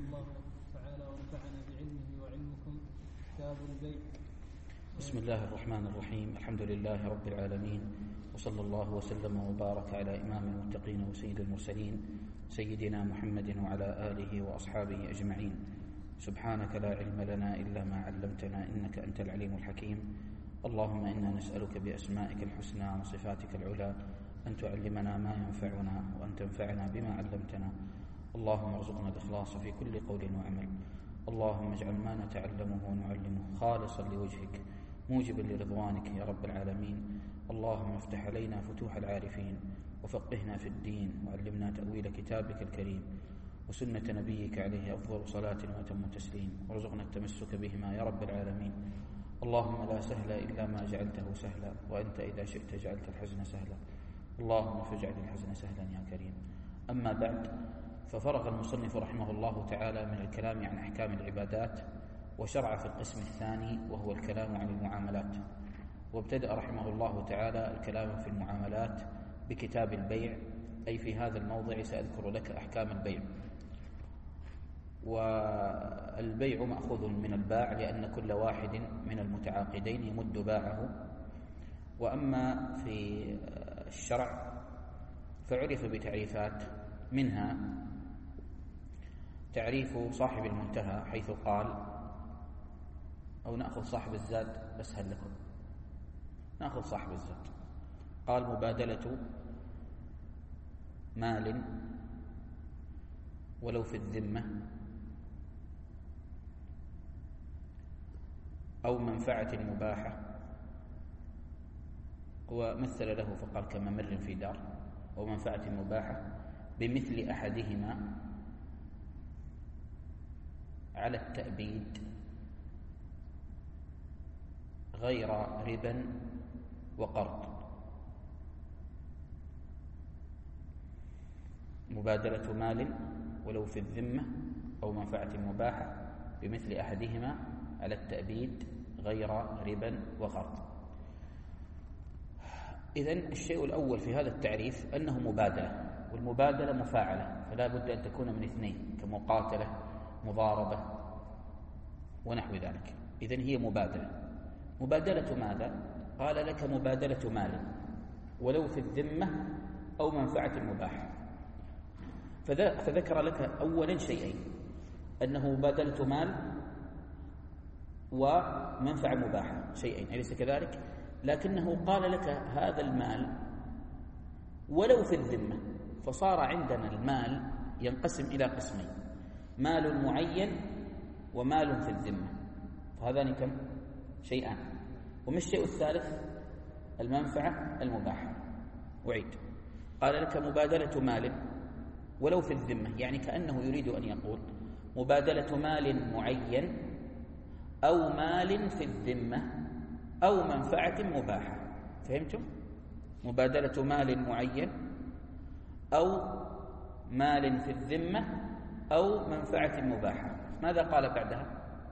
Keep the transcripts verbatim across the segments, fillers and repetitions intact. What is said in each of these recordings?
الله تعالى ونفعنا بعلمه وعلمكم. كتاب البيع. بسم الله الرحمن الرحيم. الحمد لله رب العالمين، وصلى الله وسلم وبارك على إمام المتقين وسيد المرسلين سيدنا محمد وعلى آله وأصحابه أجمعين. سبحانك لا علم لنا إلا ما علمتنا إنك أنت العليم الحكيم. اللهم إنا نسألك بأسمائك الحسنى وصفاتك العلى أن تعلمنا ما ينفعنا وأن تنفعنا بما علمتنا. اللهم ارزقنا الإخلاص في كل قول وعمل. اللهم اجعل ما نتعلمه ونعلمه خالصا لوجهك موجبا لرضوانك يا رب العالمين. اللهم افتح علينا فتوح العارفين وفقهنا في الدين وعلمنا تأويل كتابك الكريم وسنة نبيك عليه أفضل صلاة وأتم تسليم، وارزقنا التمسك بهما يا رب العالمين. اللهم لا سهل إلا ما جعلته سهلا، وأنت إذا شئت جعلت الحزن سهلا. اللهم فاجعل الحزن سهلا يا كريم. أما بعد، ففرغ المصنف رحمه الله تعالى من الكلام عن أحكام العبادات وشرع في القسم الثاني وهو الكلام عن المعاملات، وابتدأ رحمه الله تعالى الكلام في المعاملات بكتاب البيع، أي في هذا الموضع سأذكر لك أحكام البيع. والبيع مأخوذ من الباع لأن كل واحد من المتعاقدين يمد باعه. وأما في الشرع فعرف بتعريفات، منها تعريف صاحب المنتهى حيث قال، أو نأخذ صاحب الزاد بس هل لكم نأخذ صاحب الزاد. قال: مبادلة مال ولو في الذمة أو منفعة مباحة، ومثل له فقال كممر في دار، ومنفعة مباحة بمثل أحدهما على التأبيد غير ربا وقرض. مبادلة مال ولو في الذمة أو منفعة مباحة بمثل أحدهما على التأبيد غير ربا وقرض. إذن الشيء الأول في هذا التعريف أنه مبادلة، والمبادلة مفاعلة، فلا بد أن تكون من اثنين كمقاتلة، مضاربة ونحو ذلك. إذن هي مبادلة. مبادلة ماذا؟ قال لك مبادلة مال ولو في الذمة أو منفعة مباحة. فذكر لك أولا شيئين، أنه مبادلة مال ومنفعة مباحة، شيئين أليس كذلك؟ لكنه قال لك هذا المال ولو في الذمة، فصار عندنا المال ينقسم إلى قسمين: مال معين ومال في الذمة. فهذان كم؟ شيئان. وما الشيء الثالث؟ المنفعة المباحة. أعيد، قال لك مبادلة مال ولو في الذمة، يعني كأنه يريد أن يقول مبادلة مال معين أو مال في الذمة أو منفعة مباحة. فهمتم؟ مبادلة مال معين أو مال في الذمة أو منفعة مباحة. ماذا قال بعدها؟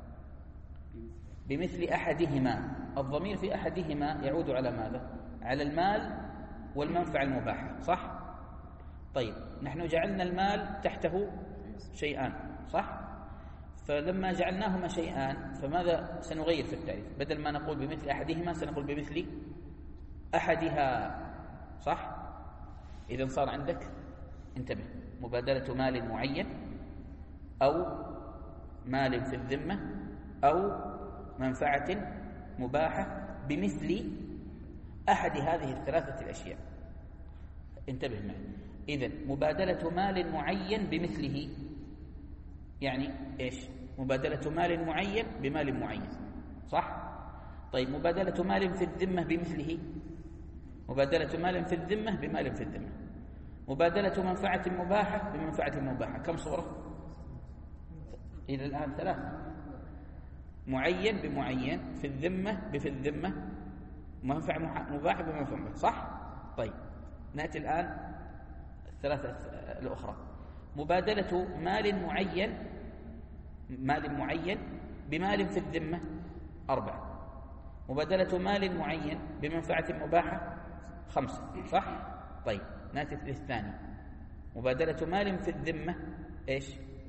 بمثل أحدهما. الضمير في أحدهما يعود على ماذا؟ على المال والمنفعة المباحة، صح؟ طيب، نحن جعلنا المال تحته شيئان، صح؟ فلما جعلناهما شيئان فماذا سنغير في التعريف؟ بدل ما نقول بمثل أحدهما سنقول بمثل أحدها، صح؟ إذن صار عندك، انتبه، مبادلة مال معين أو مال في الذمة أو منفعة مباحة بمثل أحد هذه الثلاثة الأشياء. انتبه معي. إذن مبادلة مال معين بمثله، يعني إيش؟ مبادلة مال معين بمال معين، صح؟ طيب، مبادلة مال في الذمة بمثله، مبادلة مال في الذمة بمال في الذمة، مبادلة منفعة مباحة بمنفعة مباحة. كم صورة؟ إلى الآن ثلاثة: معين بمعين، في الذمة بفي الذمة، منفعة مباحة بمنفعة مباحة، صح؟ طيب، نأتي الآن الثلاثة الأخرى: مبادلة مال معين مال معين بمال في الذمة، أربعة. مبادلة مال معين بمنفعة مباحة، خمسة، صح؟ طيب، نأتي للثاني: مبادلة مال في الذمة إيش؟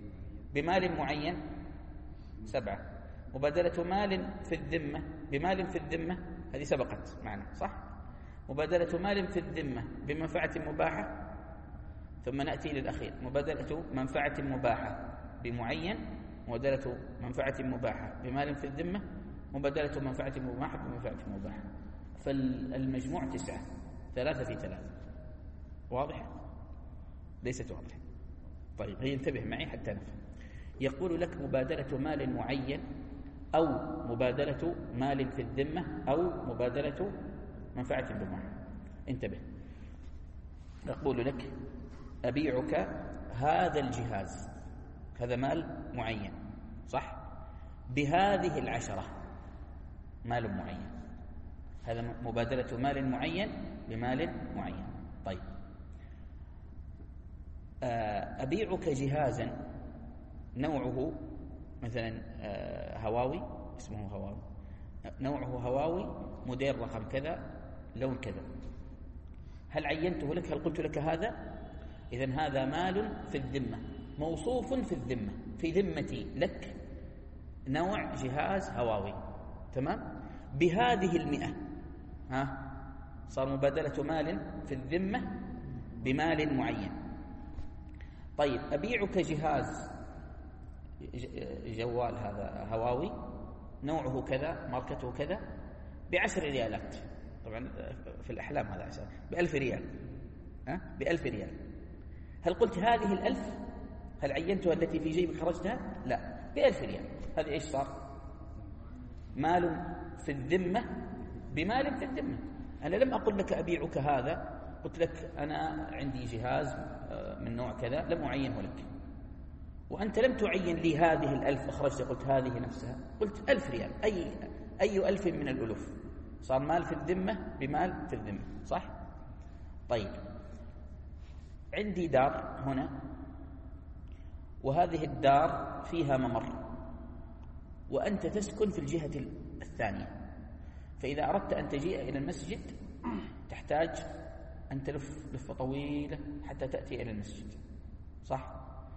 بمال معين سبعة. مبادلة مال في الذمة بمال في الذمة هذه سبقت معنا صح؟ مبادلة مال في الذمة بمنفعة مباحة، ثم نأتي للأخير مبادلة منفعة مباحة بمعين، مبادلة منفعة مباحة بمال في الذمة، مبادلة منفعة مباحة بمنفعة مباحة. فالمجموع تسعة، ثلاثة في ثلاثة. واضح؟ ليست واضحة. طيب هي انتبه معي حتى نفهم. يقول لك مبادلة مال معين أو مبادلة مال في الذمة أو مبادلة منفعة مباحة. انتبه، يقول لك أبيعك هذا الجهاز، هذا مال معين صح؟ بهذه العشرة، مال معين، هذا مبادلة مال معين بمال معين. طيب أبيعك جهازا نوعه مثلا هواوي، اسمه هواوي، نوعه هواوي، موديل رقم كذا، لون كذا. هل عينته لك؟ هل قلت لك هذا؟ إذن هذا مال في الذمة، موصوف في الذمة، في ذمتي لك نوع جهاز هواوي، تمام؟ بهذه المئة، ها صار مبادلة مال في الذمة بمال معين. طيب أبيعك جهاز جوال هذا هواوي نوعه كذا، ماركته كذا، بعشر ريالات. طبعا في الأحلام هذا عشر، بألف ريال، ها بألف ريال. هل قلت هذه الألف؟ هل عينتها التي في جيبك خرجتها؟ لا، بألف ريال. هذه إيش صار؟ مال في الذمة بمال في الذمة. أنا لم أقل لك أبيعك هذا، قلت لك أنا عندي جهاز من نوع كذا، لم أعينه لك، وأنت لم تعين لي هذه الألف، أخرجت قلت هذه نفسها، قلت ألف ريال، أي أي ألف من الألوف، صار مال في الذمة بمال في الذمة، صح؟ طيب عندي دار هنا، وهذه الدار فيها ممر، وأنت تسكن في الجهة الثانية، فإذا أردت أن تجيء إلى المسجد تحتاج أن تلف لفة طويلة حتى تأتي إلى المسجد، صح؟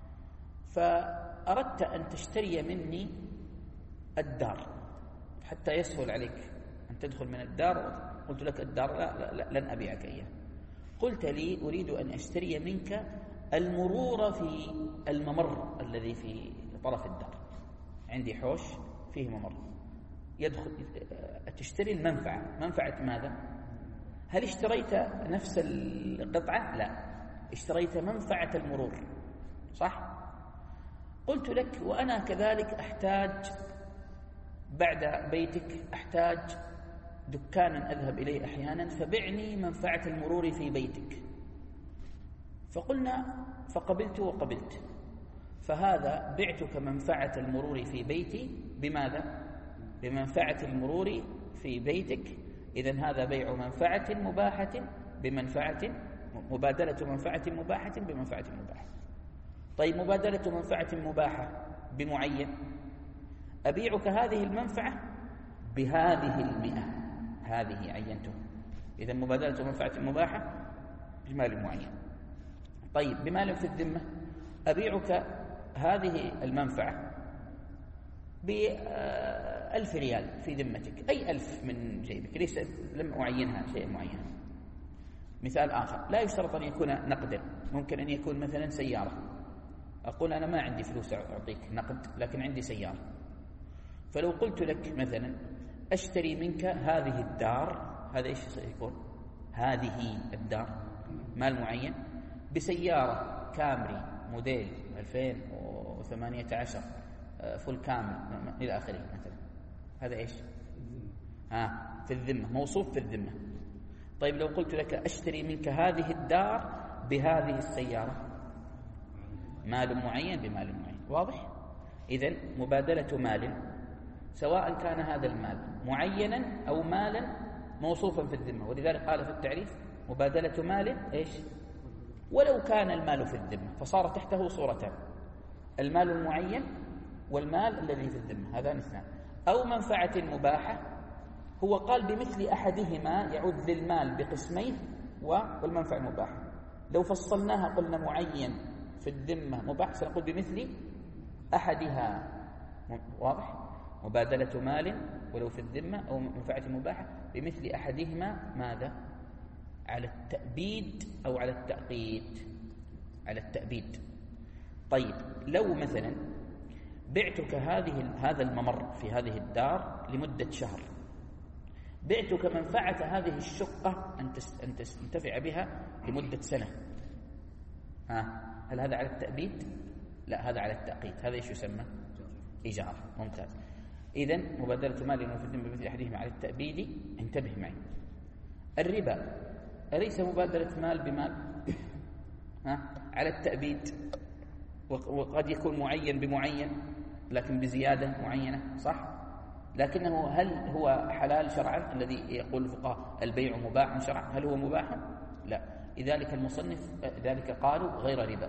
فأردت أن تشتري مني الدار حتى يسهل عليك أن تدخل من الدار. قلت لك الدار لا, لا, لا لن أبيعك إياه. قلت لي أريد أن أشتري منك المرور في الممر الذي في طرف الدار، عندي حوش فيه ممر، يدخل تشتري المنفعة. منفعة ماذا؟ هل اشتريت نفس القطعة؟ لا، اشتريت منفعة المرور، صح؟ قلت لك وأنا كذلك أحتاج بعد بيتك، أحتاج دكانا أذهب إليه أحيانا، فبعني منفعة المرور في بيتك. فقلنا فقبلت وقبلت، فهذا بعتك منفعة المرور في بيتي بماذا؟ بمنفعة المرور في بيتك. إذن هذا بيع منفعة مباحة بمنفعة، مبادلة منفعة مباحة بمنفعة مباحة. طيب مبادلة منفعة مباحة بمعين، أبيعك هذه المنفعة بهذه المئة، هذه عينته. إذن مبادلة منفعة مباحة بمال معين. طيب بمال في الذمة، أبيعك هذه المنفعة بألف ريال في ذمتك، أي ألف من جيبك، ليس لم أعينها شيء معين. مثال آخر، لا يشترط أن يكون نقدا، ممكن أن يكون مثلا سيارة. أقول أنا ما عندي فلوس أعطيك نقد، لكن عندي سيارة. فلو قلت لك مثلا أشتري منك هذه الدار، هذا إيش سيكون؟ هذه الدار مال معين بسيارة كامري موديل ألفين وثمانية عشر فل كامل إلى آخره مثلا، هذا إيش؟ ها في الذمة، موصوف في الذمة. طيب لو قلت لك أشتري منك هذه الدار بهذه السيارة، مال معين بمال معين. واضح؟ إذن مبادلة مال، سواء كان هذا المال معينا أو مالا موصوفا في الذمة، ولذلك قال في التعريف مبادلة مال إيش؟ ولو كان المال في الذمة، فصار تحته صورتان، المال المعين والمال الذي في الذمة، هذان اثنان. أو منفعة مباحة، هو قال بمثل أحدهما، يعود للمال بقسمين والمنفعة المباحة. لو فصلناها قلنا معين في الذمة مباح، سنقول بمثل أحدها واضح مبادلة مال ولو في الذمة أو منفعة مباحة بمثل أحدهما ماذا؟ على التأبيد أو على التأقيت؟ على التأبيد. طيب لو مثلا بعتك هذه هذا الممر في هذه الدار لمدة شهر، بعتك منفعة هذه الشقة أن تستنتفع بها لمدة سنة، ها هل هذا على التأبيد؟ لا، هذا على التأقيت. هذا ايش يسمى؟ إيجار. ممتاز. إذن مبادلة مال في الذمة بمثل أحدهما على التأبيد. انتبه معي، الربا أليس مبادلة مال بمال؟ ها على التأبيد، وقد يكون معين بمعين لكن بزيادة معينة، صح؟ لكنه هل هو حلال شرعا؟ الذي يقول الفقهاء البيع مباح شرعا، هل هو مباح؟ لا. لذلك المصنف ذلك قالوا غير ربا.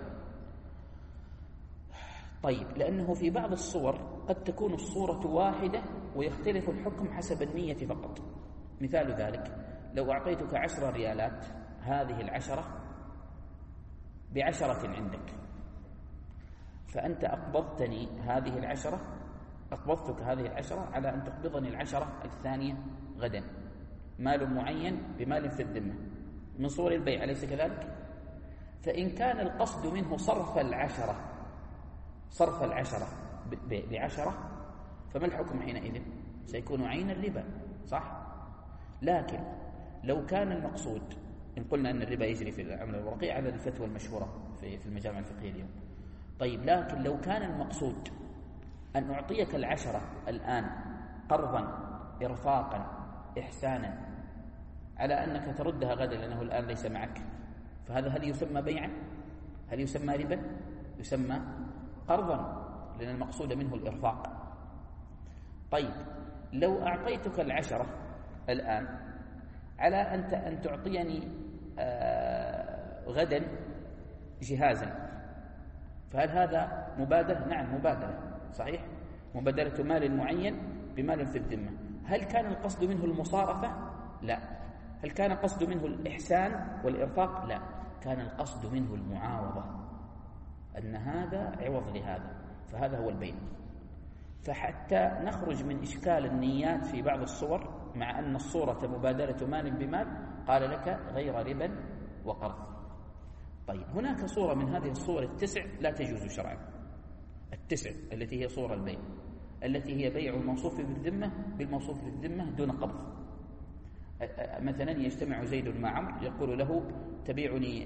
طيب لأنه في بعض الصور قد تكون الصورة واحدة ويختلف الحكم حسب النية فقط. مثال ذلك لو أعطيتك عشر ريالات، هذه العشرة بعشرة عندك، فأنت أقبضتني هذه العشرة، أقبضتك هذه العشرة على أن تقبضني العشرة الثانية غدا، مال معين بمال في الذمة من صور البيع، أليس كذلك؟ فإن كان القصد منه صرف العشرة صرف العشرة بعشرة فما الحكم حينئذ؟ سيكون عين الربا، صح؟ لكن لو كان المقصود، إن قلنا أن الربا يجري في العملة الورقية على الفتوى المشهورة في في المجامع الفقهية اليوم، طيب لكن لو كان المقصود أن أعطيك العشرة الآن قرضا إرفاقا إحسانا على أنك تردها غدا لأنه الآن ليس معك، فهذا هل يسمى بيعا؟ هل يسمى ربا؟ يسمى قرضا لأن المقصود منه الإرفاق. طيب لو أعطيتك العشرة الآن على أنت أن تعطيني آه غدا جهازا، فهل هذا مبادلة؟ نعم مبادلة، صحيح، مبادلة مال معين بمال في الذمة. هل كان القصد منه المصارفة؟ لا. هل كان القصد منه الإحسان والإرفاق؟ لا، كان القصد منه المعاوضة، أن هذا عوض لهذا، فهذا هو البيع. فحتى نخرج من إشكال النيات في بعض الصور مع أن الصورة مبادلة مال بمال، قال لك غير ربا وقرض. طيب هناك صورة من هذه الصور التسع لا تجوز شرعا، التسع التي هي صور البيع، التي هي بيع الموصوف بالذمة بالموصوف بالذمة دون قبض. مثلا يجتمع زيد مع عمرو يقول له تبيعني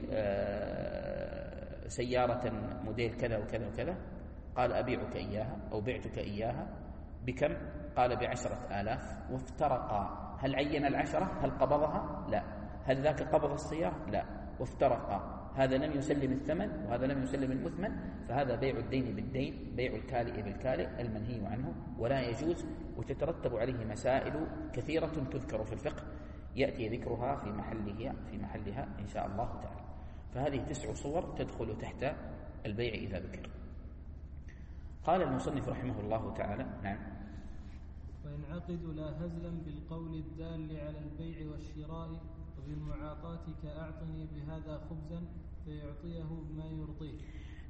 سيارة موديل كذا وكذا وكذا، قال أبيعك إياها أو بعتك إياها بكم؟ قال بعشرة آلاف، وافترقا. هل عين العشرة؟ هل قبضها؟ لا. هل ذاك قبض السيارة؟ لا. وافترقا، هذا لم يسلم الثمن وهذا لم يسلم المثمن، فهذا بيع الدين بالدين، بيع الكالئ بالكالئ المنهي عنه ولا يجوز، وتترتب عليه مسائل كثيرة تذكر في الفقه يأتي ذكرها في محلها في محلها إن شاء الله تعالى. فهذه تسع صور تدخل تحت البيع إذا ذكر. قال المصنف رحمه الله تعالى: نعم. وينعقد لا هزلا بالقول الدال على البيع والشراء وبالمعاطاة كأعطني بهذا خبزا فيعطيه بما يرضيه.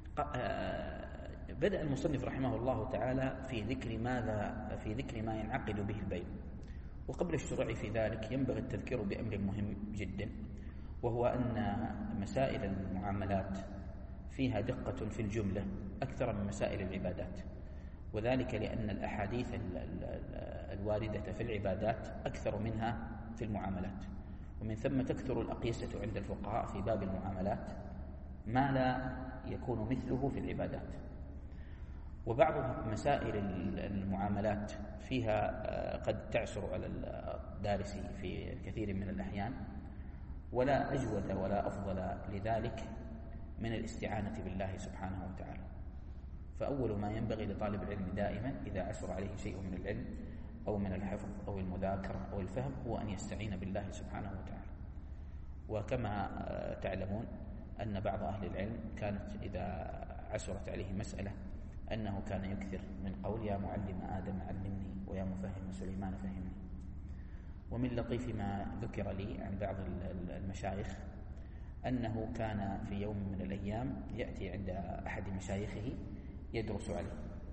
بدأ المصنف رحمه الله تعالى في ذكر ماذا في ذكر ما ينعقد به البيع، وقبل الشروع في ذلك ينبغي التذكير بأمر مهم جدا، وهو أن مسائل المعاملات فيها دقة في الجملة أكثر من مسائل العبادات، وذلك لأن الأحاديث الواردة في العبادات أكثر منها في المعاملات، ومن ثم تكثر الأقيسة عند الفقهاء في باب المعاملات ما لا يكون مثله في العبادات. وبعض مسائل المعاملات فيها قد تعسر على الدارس في كثير من الأحيان، ولا أجود ولا أفضل لذلك من الاستعانة بالله سبحانه وتعالى. فأول ما ينبغي لطالب العلم دائما إذا عسر عليه شيء من العلم أو من الحفظ أو المذاكرة أو الفهم هو أن يستعين بالله سبحانه وتعالى. وكما تعلمون أن بعض أهل العلم كانت إذا عسرت عليه مسألة أنه كان يكثر من قول يا معلم آدم علمني ويا مفهم سليمان فهمني. ومن لطيف ما ذكر لي عن بعض المشايخ أنه كان في يوم من الأيام يأتي عند أحد مشايخه يدرس عليه،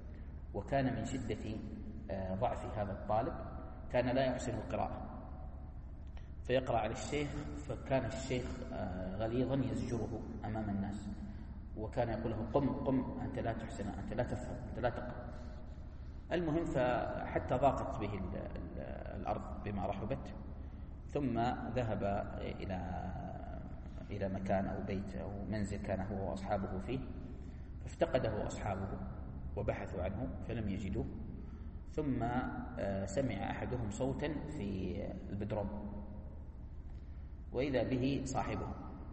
وكان من شدة ضعف هذا الطالب كان لا يحسن القراءة، فيقرأ على الشيخ، فكان الشيخ غليظا يزجره أمام الناس، وكان يقول له قم قم أنت لا تحسن، أنت لا تفهم، أنت لا تقرأ. المهم فحتى ضاقت به الأرض بما رحبت، ثم ذهب إلى إلى مكان أو بيت أو منزل كان هو وأصحابه فيه، فافتقده أصحابه وبحثوا عنه فلم يجدوه، ثم سمع أحدهم صوتا في البدروم وإذا به صاحبه،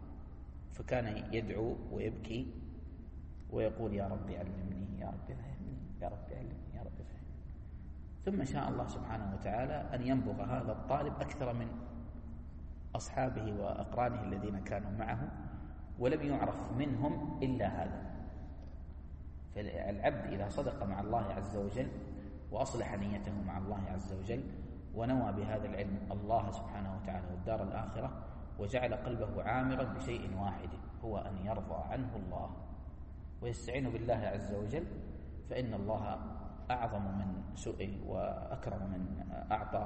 فكان يدعو ويبكي ويقول يا رب علمني، يا رب فهمني، يا رب علمني، يا رب فهمني. ثم شاء الله سبحانه وتعالى أن ينبغ هذا الطالب أكثر من أصحابه وأقرانه الذين كانوا معه، ولم يعرف منهم إلا هذا. فالعبد إذا صدق مع الله عز وجل وأصلح نيته مع الله عز وجل ونوى بهذا العلم الله سبحانه وتعالى والدار الآخرة، وجعل قلبه عامرا بشيء واحد هو أن يرضى عنه الله ويستعين بالله عز وجل، فإن الله أعظم من سئل وأكرم من أعطى.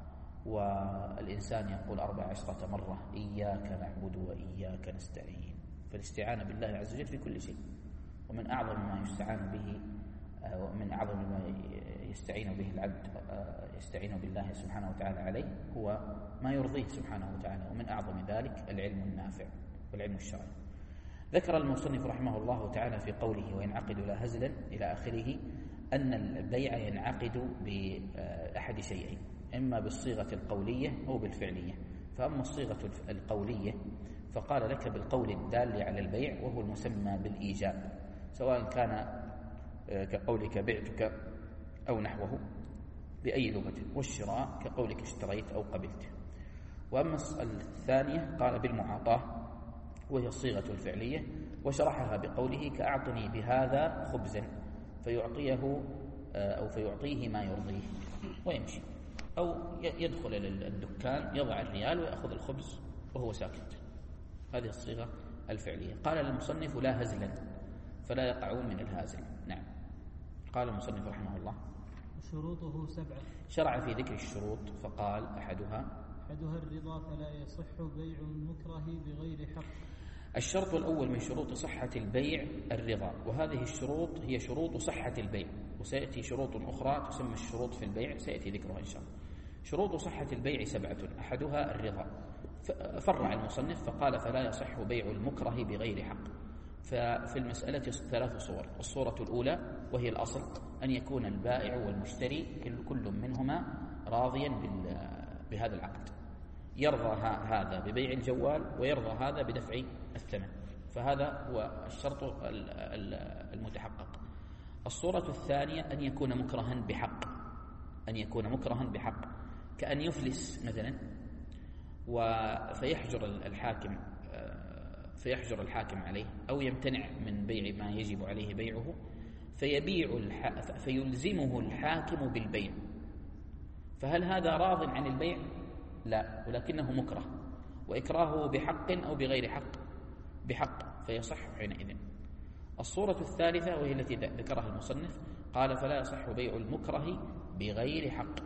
والإنسان يقول أربع عشرة مرة إياك نعبد وإياك نستعين، فالاستعانة بالله عز وجل في كل شيء. ومن أعظم ما يستعان به ومن أعظم ما يستعين به العبد يستعين بالله سبحانه وتعالى عليه هو ما يرضيه سبحانه وتعالى، ومن أعظم ذلك العلم النافع والعلم الشرعي. ذكر المصنف رحمه الله تعالى في قوله وينعقد لا هزلا إلى آخره أن البيع ينعقد بأحد شيئين، إما بالصيغة القولية أو بالفعلية. فأما الصيغة القولية فقال لك بالقول الدال على البيع وهو المسمى بالإيجاب، سواء كان كقولك بعتك أو نحوه بأي لغة، والشراء كقولك اشتريت أو قبلت. وأما الثانية قال بالمعاطاة وهي الصيغة الفعلية، وشرحها بقوله كأعطني بهذا خبزا، فيعطيه أو فيعطيه ما يرضيه ويمشي، أو يدخل الدكان يضع الريال ويأخذ الخبز وهو ساكت. هذه الصيغة الفعلية. قال المصنف لا هزلا، فلا يقعون من الهازل. نعم. قال المصنف رحمه الله شروطه سبعة. شرع في ذكر الشروط فقال أحدها أحدها الرضا، فلا يصح بيع المكره بغير حق. الشرط الأول من شروط صحة البيع الرضا، وهذه الشروط هي شروط صحة البيع، وسيأتي شروط أخرى تسمى الشروط في البيع سيأتي ذكرها إن شاء الله. شروط صحة البيع سبعة، أحدها الرضا. فرع المصنف فقال فلا يصح بيع المكره بغير حق. ففي المسألة ثلاث صور. الصورة الأولى وهي الأصل أن يكون البائع والمشتري كل منهما راضيا بهذا العقد، يرضى هذا ببيع الجوال ويرضى هذا بدفع الثمن، فهذا هو الشرط المتحقق. الصورة الثانية أن يكون مكرها بحق، أن يكون مكرها بحق كأن يفلس مثلا فيحجر الحاكم فيحجر الحاكم عليه، أو يمتنع من بيع ما يجب عليه بيعه فيبيع الح... فيلزمه الحاكم بالبيع. فهل هذا راض عن البيع؟ لا، ولكنه مكره، وإكراهه بحق أو بغير حق؟ بحق، فيصح حينئذ. الصورة الثالثة وهي التي ذكرها المصنف قال فلا يصح بيع المكره بغير حق.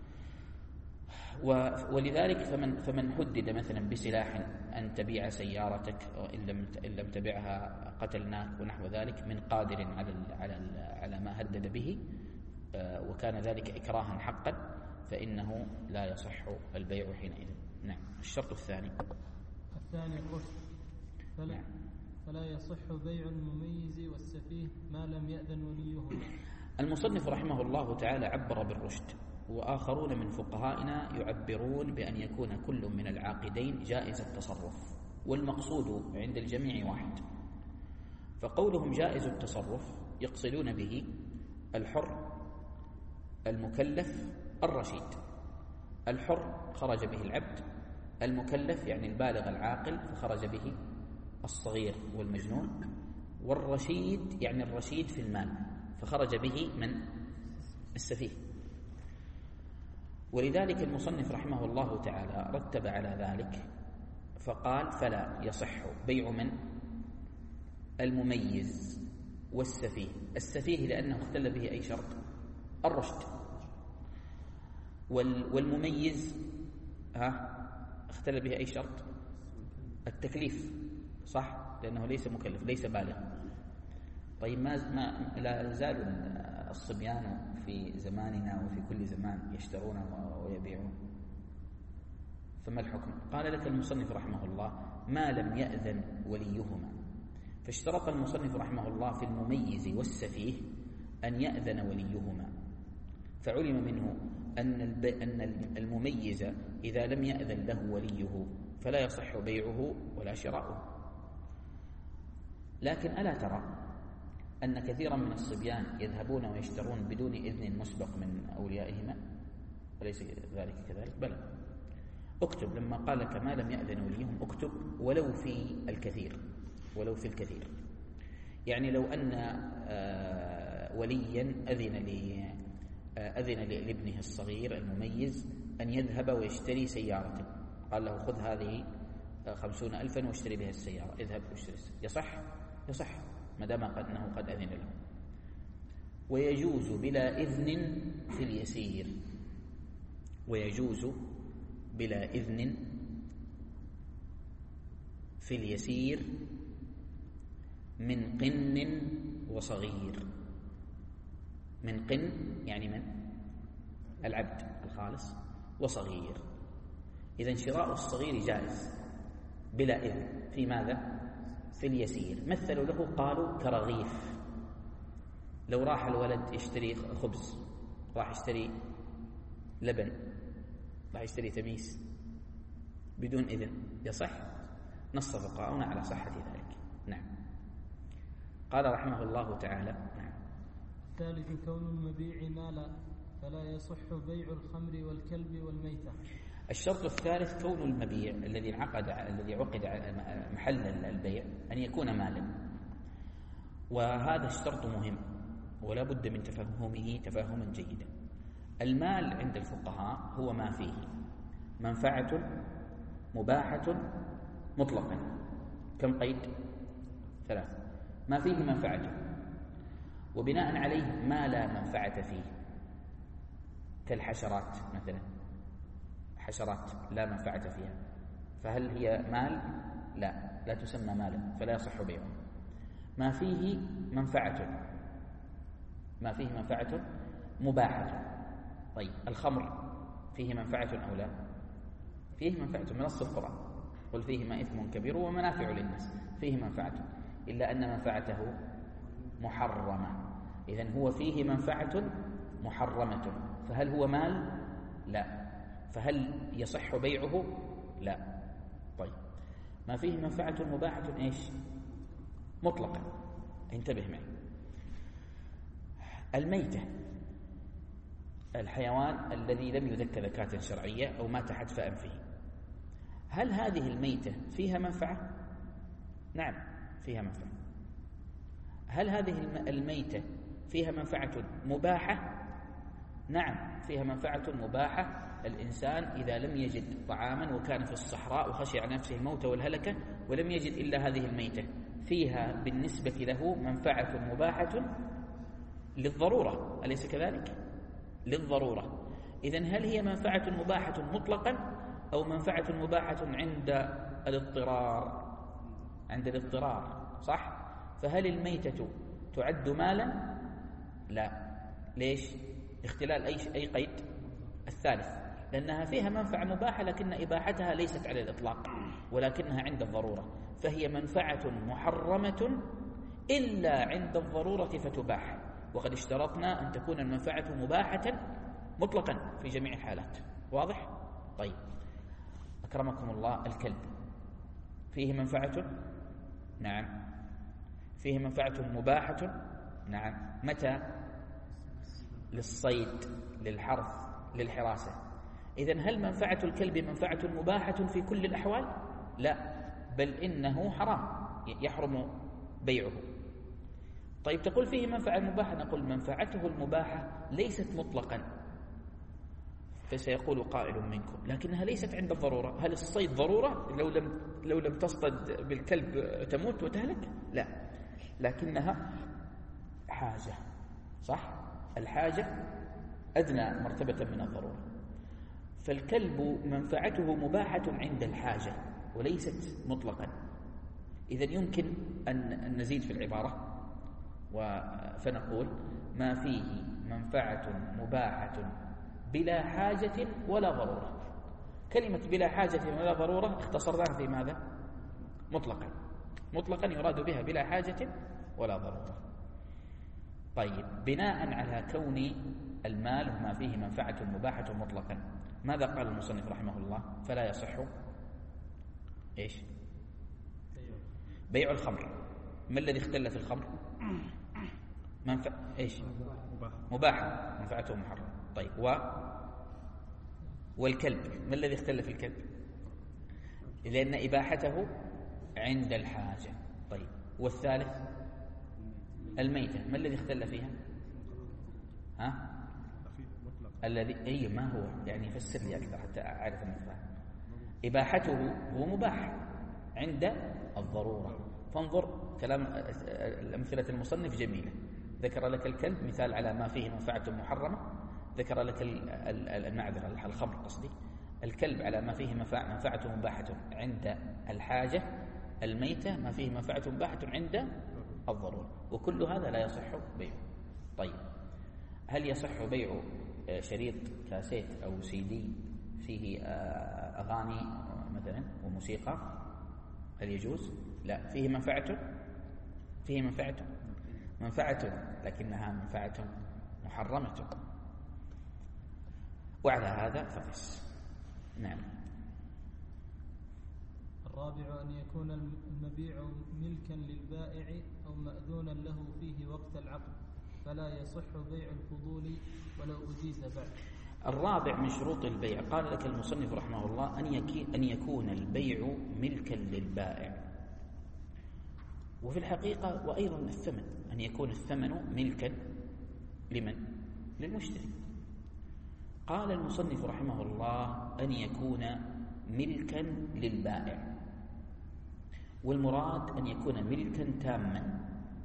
ولذلك فمن فمن حدد مثلا بسلاح أن تبيع سيارتك وإن لم إن لم تبيعها قتلناك ونحو ذلك من قادر على على على ما هدد به وكان ذلك إكراها حقا، فإنه لا يصح البيع حينئذ. نعم. الشرط الثاني الثاني الرشد، فلا, نعم. فلا يصح بيع المميز والسفيه ما لم يأذن وليهما. المصنف رحمه الله تعالى عبر بالرشد، وآخرون من فقهائنا يعبرون بأن يكون كل من العاقدين جائز التصرف، والمقصود عند الجميع واحد. فقولهم جائز التصرف يقصدون به الحر المكلف الرشيد. الحر خرج به العبد، المكلف يعني البالغ العاقل فخرج به الصغير والمجنون، والرشيد يعني الرشيد في المال فخرج به من السفيه. ولذلك المصنف رحمه الله تعالى رتب على ذلك فقال فلا يصح بيع من المميز والسفيه. السفيه لأنه اختل به أي شرط؟ الرشد. والمميز ها اختل به أي شرط؟ التكليف، صح؟ لأنه ليس مكلف، ليس بالغ. طيب ما, ما لا زال الصبيان في زماننا وفي كل زمان يشترون ويبيعون، فما الحكم؟ قال لك المصنف رحمه الله ما لم يأذن وليهما. فاشترط المصنف رحمه الله في المميز والسفيه أن يأذن وليهما، فعلم منه أن أن المميز إذا لم يأذن له وليه فلا يصح بيعه ولا شراؤه. لكن ألا ترى أن كثيرا من الصبيان يذهبون ويشترون بدون إذن مسبق من أوليائهما؟ أليس ذلك كذلك؟ بلى. اكتب لما قال لك ما لم يأذن وليهم، اكتب ولو في الكثير، ولو في الكثير. يعني لو أن وليا أذن لي أذن لابنه الصغير المميز أن يذهب ويشتري سيارة، قال له خذ هذه خمسون ألفا واشتري بها السيارة، اذهب واشتري السيارة. يصح؟ يصح ما دام أنه قد أذن له. ويجوز بلا إذن في اليسير، ويجوز بلا إذن في اليسير من قن وصغير. من قن يعني من العبد الخالص، وصغير. إذن شراء الصغير جائز بلا إذن في ماذا؟ في اليسير. مثلوا له قالوا كرغيف. لو راح الولد يشتري خبز، راح يشتري لبن، راح يشتري تميس بدون إذن، يصح؟ نص فقهاؤنا على صحة ذلك. نعم. قال رحمه الله تعالى نعم. الثالث كون المبيع مالا فلا يصح بيع الخمر والكلب والميتة. الشرط الثالث كون المبيع الذي انعقد الذي عقد محل البيع أن يكون مالا، وهذا الشرط مهم ولا بد من تفهمه تفهما جيدا. المال عند الفقهاء هو ما فيه منفعة مباحة مطلقا. كم قيد؟ ثلاث. ما فيه منفعة، وبناء عليه ما لا منفعة فيه، كالحشرات مثلا، حشرات لا منفعة فيها، فهل هي مال؟ لا، لا تسمى مالا فلا يصح بيعه. ما فيه منفعة، ما فيه منفعة مباحة. طيب الخمر فيه منفعة أو لا؟ فيه منفعة من نص القرآن، قل فيهما إثم كبير ومنافع للناس، فيه منفعة، إلا أن منفعته محرمة. إذن هو فيه منفعة محرمة، فهل هو مال؟ لا. فهل يصح بيعه؟ لا. طيب ما فيه منفعة مباحة إيش؟ مطلقا. انتبه معي. الميتة، الحيوان الذي لم يذك ذكاة شرعية أو مات حتف أنفه، هل هذه الميتة فيها منفعة؟ نعم فيها منفعة. هل هذه الميتة فيها منفعة مباحة؟ نعم فيها منفعة مباحة. الإنسان إذا لم يجد طعاما وكان في الصحراء وخشي على نفسه الموت والهلكة ولم يجد إلا هذه الميتة، فيها بالنسبة له منفعة مباحة للضرورة، أليس كذلك؟ للضرورة. إذن هل هي منفعة مباحة مطلقا أو منفعة مباحة عند الاضطرار؟ عند الاضطرار، صح؟ فهل الميتة تعد مالا؟ لا. ليش؟ اختلال أي أي قيد؟ الثالث، لأنها فيها منفعة مباحة لكن إباحتها ليست على الإطلاق ولكنها عند الضرورة، فهي منفعة محرمة إلا عند الضرورة فتباح. وقد اشترطنا أن تكون المنفعة مباحة مطلقا في جميع الحالات. واضح؟ طيب أكرمكم الله، الكلب فيه منفعة؟ نعم. فيه منفعة مباحة؟ نعم. متى؟ للصيد، للحرث، للحراسة. إذن هل منفعة الكلب منفعة مباحة في كل الأحوال؟ لا، بل إنه حرام يحرم بيعه. طيب تقول فيه منفعة مباحة، نقول منفعته المباحة ليست مطلقا، فسيقول قائل منكم لكنها ليست عند الضرورة. هل الصيد ضرورة؟ لو لم لو لم تصطد بالكلب تموت وتهلك؟ لا، لكنها حاجة، صح؟ الحاجة أدنى مرتبة من الضرورة. فالكلب منفعته مباحة عند الحاجة وليست مطلقا. إذن يمكن أن نزيد في العبارة فنقول ما فيه منفعة مباحة بلا حاجة ولا ضرورة. كلمة بلا حاجة ولا ضرورة اختصرناها في ماذا؟ مطلقا. مطلقا يراد بها بلا حاجة ولا ضرورة. طيب، بناء على كون المال ما فيه منفعة مباحة مطلقا، ماذا قال المصنف رحمه الله؟ فلا يصح إيش؟ بيع الخمر. ما الذي اختل في الخمر؟ منفع إيش؟ مباحة، منفعته محرم. طيب، و والكلب، ما الذي اختل في الكلب؟ لأن إباحته عند الحاجة. طيب، والثالث الميتة، ما الذي اختل فيها؟ ها؟ الذي أي ما هو يعني فسر لي أكثر حتى أعرف أن أفهم. إباحته هو مباح عند الضرورة. فانظر كلام الأمثلة المصنف جميلة. ذكر لك الكلب مثال على ما فيه منفعة محرمة، ذكر لك المعذرة الخمر قصدي، الكلب على ما فيه منفعة مباحة عند الحاجة، الميتة ما فيه منفعة مباحة عند الضرورة، وكل هذا لا يصح بيعه. طيب، هل يصح بيع شريط كاسيت أو سي دي فيه أغاني مثلا وموسيقى؟ هل يجوز؟ لا. فيه منفعة؟ فيه منفعة منفعة لكنها منفعة محرمة، وعلى هذا فقس. نعم. الرابع أن يكون المبيع ملكا للبائع أو مأذونا له فيه وقت العقد، فلا يصح بيع الفضول ولو أجيز بعد. الرابع من شروط البيع قال لك المصنف رحمه الله أن يكون البيع ملكا للبائع، وفي الحقيقة وأيضا الثمن، أن يكون الثمن ملكا لمن؟ للمشتري. قال المصنف رحمه الله أن يكون ملكا للبائع، والمراد أن يكون ملكا تاما،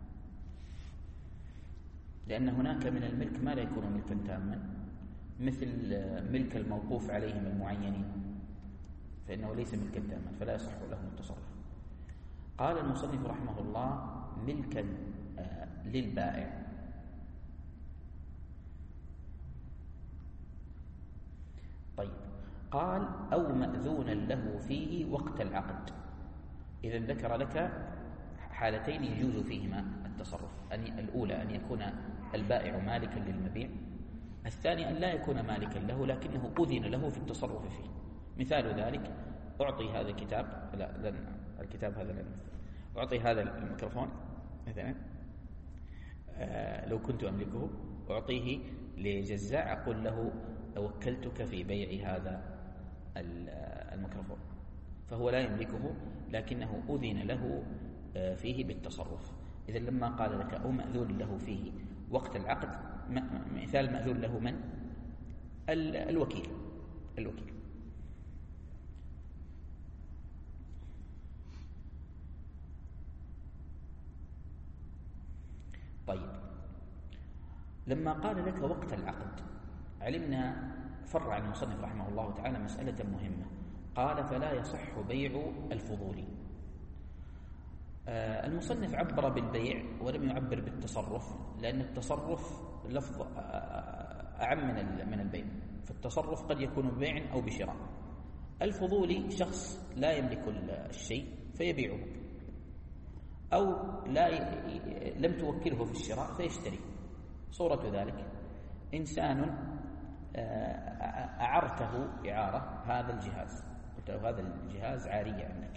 لأن هناك من الملك ما لا يكون ملكا تاما، مثل ملك الموقوف عليهم المعينين، فإنه ليس ملكا تاما فلا يصح لهم التصرف. قال المصنف رحمه الله ملكا للبائع. طيب، قال أو مأذونا له فيه وقت العقد. إذا ذكر لك حالتين يجوز فيهما التصرف. الأولى أن يكون البائع مالكا للمبيع، الثاني أن لا يكون مالكا له لكنه أذن له في التصرف فيه. مثال ذلك أعطي هذا الكتاب، لا لن الكتاب هذا لن أعطي هذا الميكروفون مثلا، آه لو كنت أملكه أعطيه لجزاع أقول له وكلتك في بيع هذا الميكروفون، فهو لا يملكه لكنه أذن له فيه بالتصرف. إذا لما قال لك أو مأذون له فيه وقت العقد، مثال مأذون له من؟ الوكيل. الوكيل طيب، لما قال لك وقت العقد علمنا فرع المصنف رحمه الله تعالى مسألة مهمة. قال فلا يصح بيع الفضول. آه المصنف عبر بالبيع ولم يعبر بالتصرف، لأن التصرف لفظ أعم من من البيع، فالتصرف قد يكون ببيع أو بشراء. الفضولي شخص لا يملك الشيء فيبيعه، أو لا ي... لم توكله في الشراء فيشتري. صورة ذلك إنسان أعرته إعارة هذا الجهاز، قلت له هذا الجهاز عارية عندك،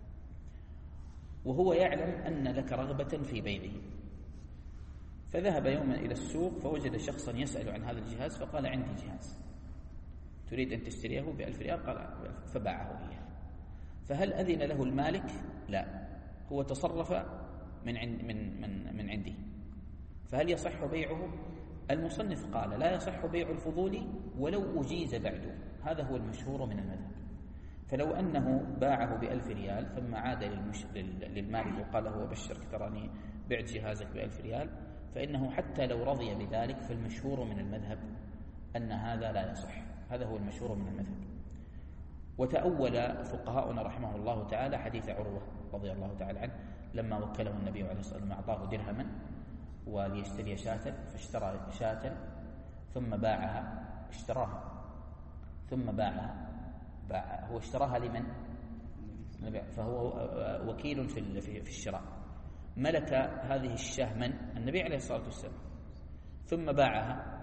وهو يعلم أن لك رغبة في بيعه، فذهب يوما إلى السوق فوجد شخصا يسأل عن هذا الجهاز فقال عندي جهاز تريد أن تشتريه بألف ريال؟ قال فباعه إياه. فهل أذن له المالك؟ لا، هو تصرف من عند من من من عنده، فهل يصح بيعه؟ المصنف قال لا يصح بيع الفضول ولو أجيز بعده، هذا هو المشهور من المذهب. فلو أنه باعه بألف ريال ثم عاد للمش... للمالك وقال له بشرك تراني بعت جهازك بألف ريال، فإنه حتى لو رضي بذلك فالمشهور من المذهب أن هذا لا يصح. هذا هو المشهور من المذهب. وتأول فقهاؤنا رحمه الله تعالى حديث عروة رضي الله تعالى عنه لما وكله النبي عليه الصلاة والسلام أعطاه درهما وليشتري شاة، فاشترى شاة ثم باعها، اشتراها ثم باعها، باع هو اشتراها لمن؟ فهو وكيل في في الشراء. ملك هذه الشاة من؟ النبي عليه الصلاة والسلام، ثم باعها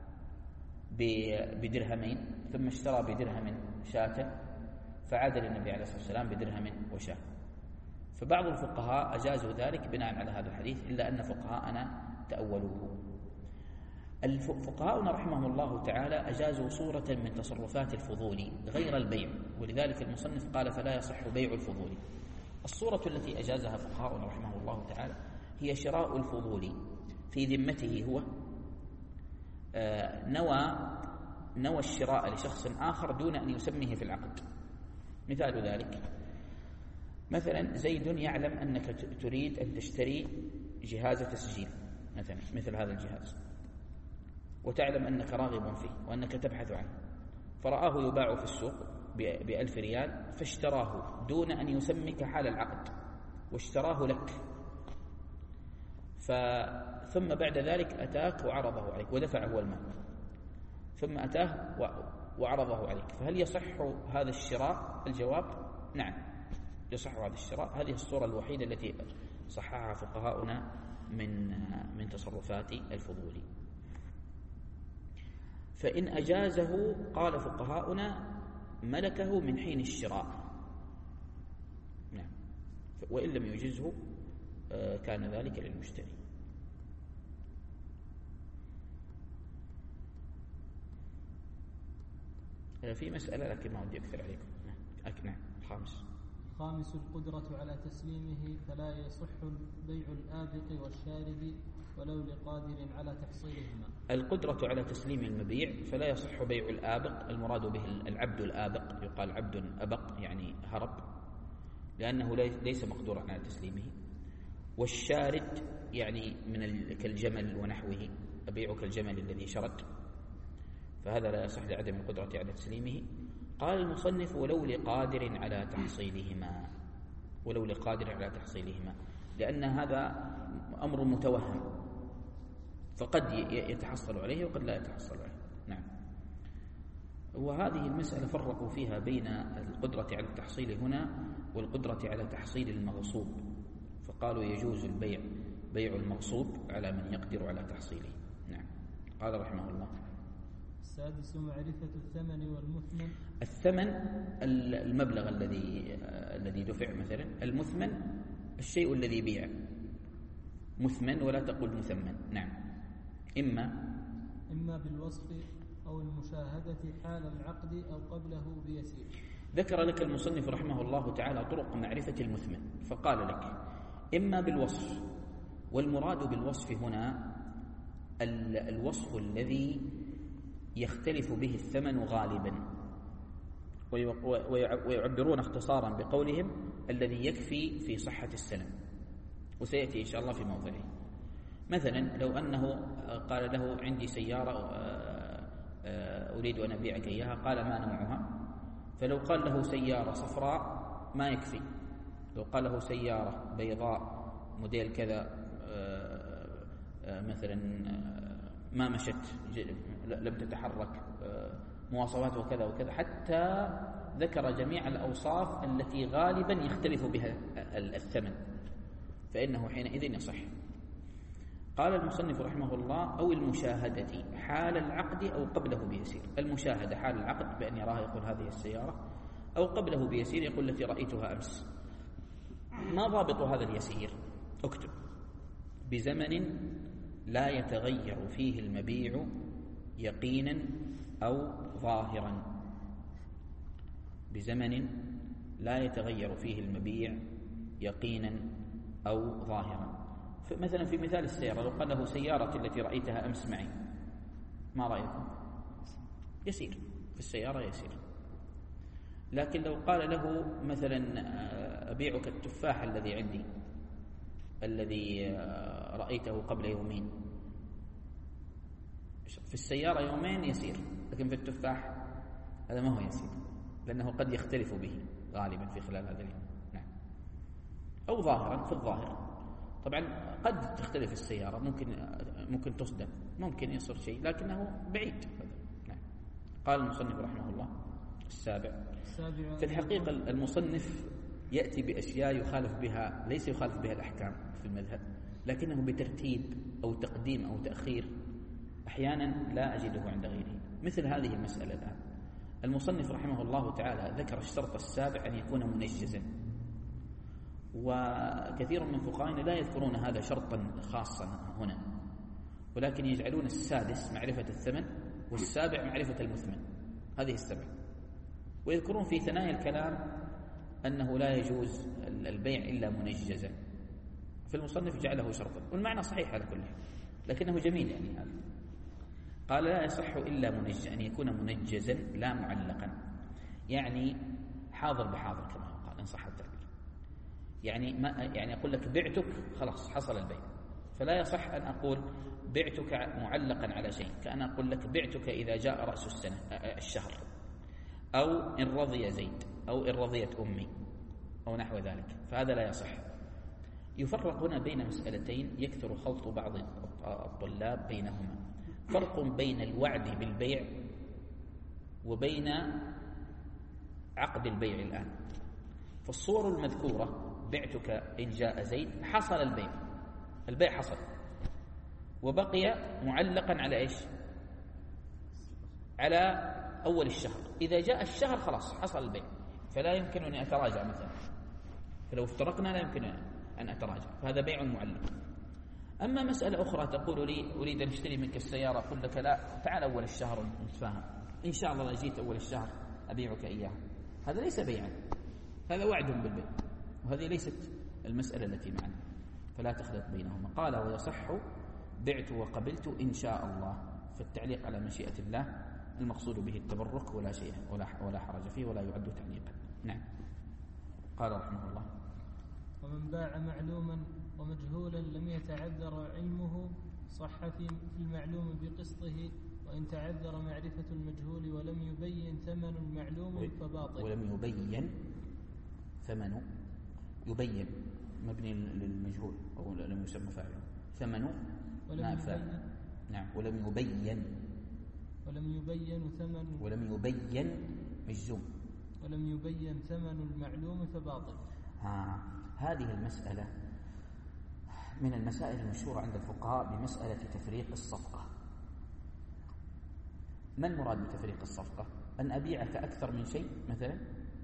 بدرهمين، ثم اشترى بدرهم شاة، فعاد للنبي عليه الصلاة والسلام بدرهم وشاة. فبعض الفقهاء أجازوا ذلك بناء على هذا الحديث، إلا أن فقهاءنا تأولوه. الفقهاءنا رحمهم الله تعالى أجازوا صورة من تصرفات الفضول غير البيع، ولذلك المصنف قال فلا يصح بيع الفضول. الصورة التي أجازها فقهاءنا رحمه الله تعالى هي شراء الفضول في ذمته هو، نوى نوى الشراء لشخص آخر دون أن يسميه في العقد. مثال ذلك مثلا زيد يعلم أنك تريد أن تشتري جهاز تسجيل مثلا مثل هذا الجهاز، وتعلم أنك راغب فيه وأنك تبحث عنه، فرآه يباع في السوق بألف ريال فاشتراه دون أن يسمك حال العقد، واشتراه لك. ف... ثم بعد ذلك أتاك وعرضه عليك ودفع هو المال، ثم أتاه و... وعرضه عليك، فهل يصح هذا الشراء؟ الجواب نعم يصح هذا الشراء. هذه الصورة الوحيدة التي صححها فقهاؤنا من من تصرفات الفضول. فإن أجازه قال فقهاؤنا ملكه من حين الشراء، نعم، وإن لم يجزه كان ذلك للمشتري. في مسألة لكن ما ودي أكثر عليكم. نعم. الخامس خامس القدرة على تسليمه، فلا يصح بيع الآبق والشارد ولو لقادر على تحصيلهما. القدرة على تسليم المبيع فلا يصح بيع الآبق، المراد به العبد الآبق، يقال عبد أبق يعني هرب، لأنه ليس مقدورا على تسليمه. والشارد يعني من كالجمل ونحوه، أبيع كالجمل الذي شرد، فهذا لا يصح لعدم القدرة على تسليمه. قال المصنف ولو لقادر على تحصيلهما، ولو لقادر على تحصيلهما، لأن هذا أمر متوهم، فقد يتحصل عليه وقد لا يتحصل عليه. نعم. وهذه المسألة فرقوا فيها بين القدرة على التحصيل هنا والقدرة على تحصيل المغصوب، فقالوا يجوز البيع بيع المغصوب على من يقدر على تحصيله. نعم. قال رحمه الله السادس معرفة الثمن والمثمن. الثمن المبلغ الذي الذي دفع مثلا، المثمن الشيء الذي بيع، مثمن ولا تقول مثمن. نعم. إما إما بالوصف أو المشاهدة حال العقد أو قبله بيسير. ذكر لك المصنف رحمه الله تعالى طرق معرفة المثمن، فقال لك إما بالوصف، والمراد بالوصف هنا الوصف الذي يختلف به الثمن غالبا، ويعبرون اختصارا بقولهم الذي يكفي في صحة السلم، وسيأتي إن شاء الله في موضعه. مثلا لو أنه قال له عندي سيارة أريد أن أبيعك إياها، قال ما نوعها؟ فلو قال له سيارة صفراء ما يكفي، لو قال له سيارة بيضاء موديل كذا مثلا ما مشت لم تتحرك مواصفات وكذا وكذا، حتى ذكر جميع الأوصاف التي غالبا يختلف بها الثمن، فإنه حينئذ يصح. قال المصنف رحمه الله أو المشاهدة حال العقد أو قبله بيسير. المشاهدة حال العقد بأن يراها يقول هذه السيارة، أو قبله بيسير يقول التي رأيتها أمس. ما ضابط هذا اليسير؟ اكتب بزمن لا يتغير فيه المبيع يقينا أو ظاهرا، بزمن لا يتغير فيه المبيع يقينا أو ظاهرا. مثلا في مثال السيارة لو قال له سيارة التي رأيتها أمس معي، ما رأيكم؟ يسير في السيارة يسير. لكن لو قال له مثلا أبيعك التفاح الذي عندي الذي رأيته قبل يومين، في السيارة يومين يسير، لكن في التفاح هذا ما هو يسير، لأنه قد يختلف به غالبا في خلال هذا اليوم. نعم. أو ظاهرا، في الظاهر طبعا قد تختلف السيارة، ممكن ممكن تصدم، ممكن يصير شيء، لكنه بعيد. نعم. قال المصنف رحمه الله السابع. في الحقيقة المصنف يأتي بأشياء يخالف بها، ليس يخالف بها الأحكام في المذهب، لكنه بترتيب أو تقديم أو تأخير أحيانا لا أجده عند غيره. مثل هذه المسألة الآن، المصنف رحمه الله تعالى ذكر الشرط السابع أن يكون منجزا، وكثير من فقهائنا لا يذكرون هذا شرطا خاصا هنا، ولكن يجعلون السادس معرفة الثمن والسابع معرفة المثمن، هذه السبع، ويذكرون في ثنايا الكلام أنه لا يجوز البيع إلا منجزا، في المصنف جعله شرطا، والمعنى صحيح على كل حال، لكنه جميل يعني هذا. قال لا يصح إلا منجز، أن يكون منجزا لا معلقا، يعني حاضر بحاضر كما قال إن صح التعبير. يعني ما يعني أقول لك بعتك خلاص حصل البيع، فلا يصح أن أقول بعتك معلقا على شيء، كأن أقول لك بعتك إذا جاء رأس السنة الشهر، أو إن رضي زيد، أو إن رضيت أمي، أو نحو ذلك، فهذا لا يصح. يفرق هنا بين مسألتين يكثر خلط بعض الطلاب بينهما، فرق بين الوعد بالبيع وبين عقد البيع الآن. فالصور المذكورة بعتك إن جاء زيد، حصل البيع، البيع حصل، وبقي معلقا على إيش؟ على أول الشهر، إذا جاء الشهر خلاص حصل البيع، فلا يمكن أن أتراجع مثلا، فلو افترقنا لا يمكن أن أتراجع، فهذا بيع معلق. أما مسألة أخرى تقول لي أريد أن أشتري منك السيارة، أقول لك لا تعال أول الشهر نتفاهم، إن شاء الله لو جيت أول الشهر أبيعك إياه، هذا ليس بيعا، هذا وعد بالبيع، وهذه ليست المسألة التي معنا، فلا تخلط بينهما. قال ويصح بعت وقبلت إن شاء الله، فالتعليق على مشيئة الله المقصود به التبرك، ولا شيء ولا ولا حرج فيه ولا يعد تعليقا. نعم. قال رحمه الله ومن باع معلوما ومجهولا لم يتعذر علمه صح في المعلوم بقسطه، وإن تعذر معرفة المجهول ولم يبين ثمن المعلوم فباطل. ولم يبين ثمن، يبين مبني للمجهول أو لم يسمى فاعله، ثمن نافع. نعم. ولم يبين ولم يبين ثمن ولم يبين مجزوم ولم يبين ثمن المعلوم فباطل. آه. هذه المسألة من المسائل المشهورة عند الفقهاء بمسألة تفريق الصفقة. ما المراد بتفريق الصفقة؟ أن أبيعك أكثر من شيء مثلا،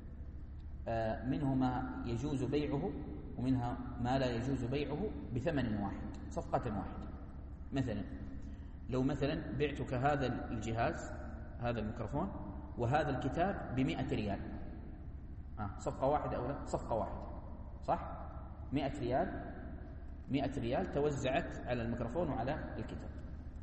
آه منه ما يجوز بيعه ومنها ما لا يجوز بيعه بثمن واحد، صفقة واحدة. مثلا لو مثلا بعتك هذا الجهاز، هذا الميكروفون وهذا الكتاب بمئة ريال، آه صفقة واحدة أو لا؟ صفقة واحدة، صح؟ مئة ريال، مئة ريال توزعت على الميكروفون وعلى الكتاب،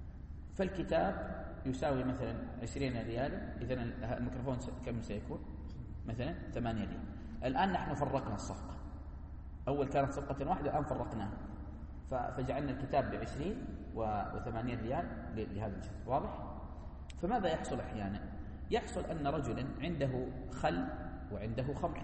فالكتاب يساوي مثلا عشرين ريال، إذن الميكروفون كم سيكون؟ مثلا ثمانية ريال. الآن نحن فرقنا الصفقة، أول كانت صفقة واحدة، الآن فرقناها فجعلنا الكتاب بعشرين وثمانين ريال لهذا الجهاز، واضح؟ فماذا يحصل أحيانا؟ يحصل أن رجلا عنده خل وعنده خمر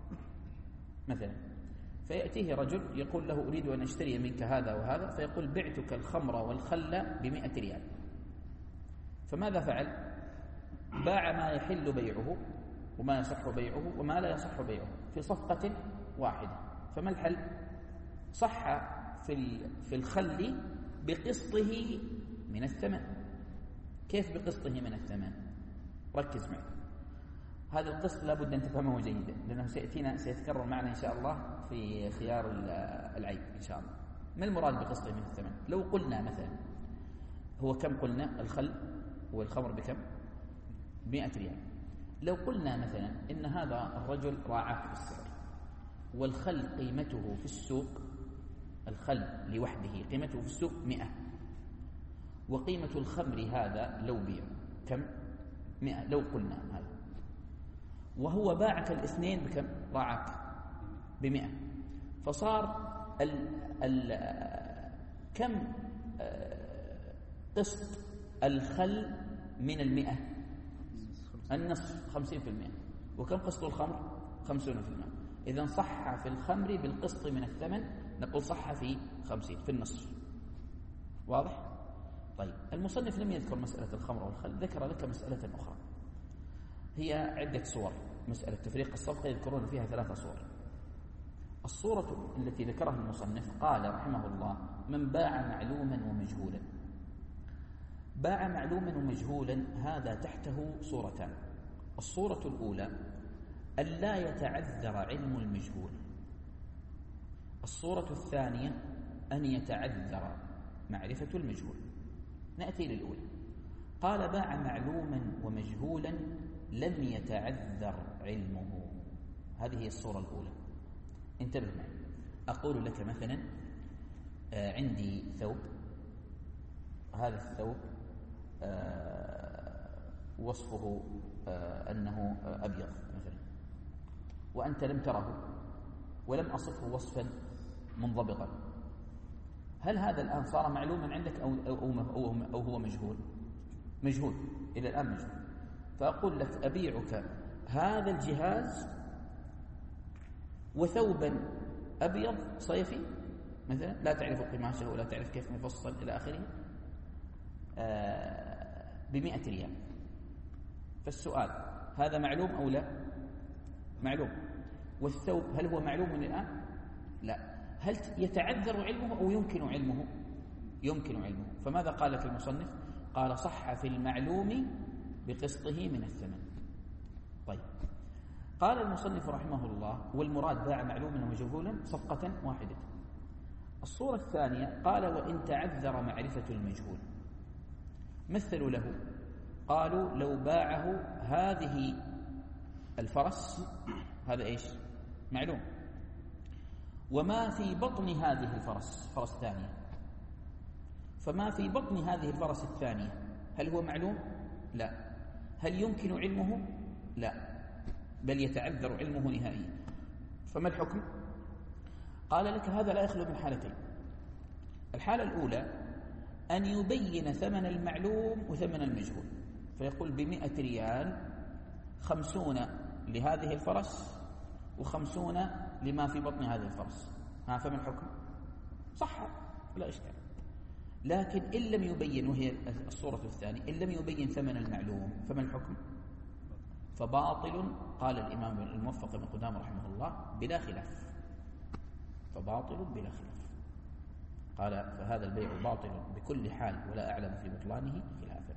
مثلا، فيأتيه رجل يقول له أريد أن أشتري منك هذا وهذا، فيقول بعتك الخمر والخل بمئة ريال. فماذا فعل؟ باع ما يحل بيعه وما يصح بيعه وما لا يصح بيعه في صفقة واحدة. فما الحل؟ صح في في الخل بقسطه من الثمن. كيف بقسطه من الثمن؟ ركز معي، هذا القسط لابد أن تفهمه جيدا، لأنه سيأتينا سيتكرر معنا إن شاء الله في خيار العيب إن شاء الله. ما المراد بقسطه من الثمن؟ لو قلنا مثلا هو كم قلنا الخل والخمر بكم؟ مئة ريال. لو قلنا مثلا إن هذا الرجل راعاك في السعر، والخل قيمته في السوق، الخل لوحده قيمته في السوق مئة، وقيمة الخمر هذا لو بيع كم؟ مئة. لو قلنا هذا، وهو باعك الاثنين بكم؟ راعاك بمئة، فصار ال ال كم قسط الخل من المئة النصف خمسين في المئة، وكم قسط الخمر؟ خمسون في المئة. إذن صح في الخمر بالقسط من الثمن، نقول صح في خمسين في النصف. واضح؟ طيب المصنف لم يذكر مسألة الخمر والخل، ذكر لك مسألة أخرى هي عدة صور. مسألة تفريق الصفقة يذكرون فيها ثلاثة صور. الصورة التي ذكرها المصنف قال رحمه الله: من باع معلوما ومجهولا. باع معلوما ومجهولا هذا تحته صورتان. الصورة الأولى أن لا يتعذر علم المجهول. الصورة الثانية أن يتعذر معرفة المجهول. نأتي للأولى. قال: باع معلوما ومجهولا لم يتعذر علمه. هذه هي الصورة الأولى. انتبه معي. أقول لك مثلا آه عندي ثوب، هذا الثوب آه وصفه آه أنه آه أبيض مثلا، وأنت لم تره ولم أصفه وصفا منضبطا. هل هذا الآن صار معلوما عندك أو, أو, أو, أو هو مجهول؟ مجهول إلى الآن مجهول. فأقول لك: أبيعك هذا الجهاز وثوبا أبيض صيفي مثلا، لا تعرف قماشه ولا تعرف كيف مفصل إلى آخره، آه بمئة ريال. فالسؤال: هذا معلوم أو لا؟ معلوم. والثوب هل هو معلوم الآن؟ لا. هل يتعذر علمه أو يمكن علمه؟ يمكن علمه. فماذا قال لك المصنف؟ قال: صح في المعلوم بقسطه من الثمن. طيب، قال المصنف رحمه الله: والمراد باع معلوما ومجهولا صفقة واحدة. الصورة الثانية قال: وإن تعذر معرفة المجهول. مثلوا له، قالوا: لو باعه هذه الفرس، هذا إيش؟ معلوم، وما في بطن هذه الفرس فرس ثانية، فما في بطن هذه الفرس الثانية هل هو معلوم؟ لا. هل يمكن علمه؟ لا، بل يتعذر علمه نهائيا. فما الحكم؟ قال لك: هذا لا يخلو من حالتين. الحالة الأولى أن يبين ثمن المعلوم وثمن المجهول، فيقول: بمئة ريال خمسون لهذه الفرس وخمسون لما في بطن هذه الفرس. ها، فما الحكم؟ صح، لا إشكال. لكن إن لم يبين، وهي الصورة الثانية، إن لم يبين ثمن المعلوم فما الحكم؟ فباطل. قال الإمام الموفق بن قدامة رحمه الله: بلا خلاف. فباطل بلا خلاف. قال: فهذا البيع باطل بكل حال ولا أعلم في بطلانه خلافا.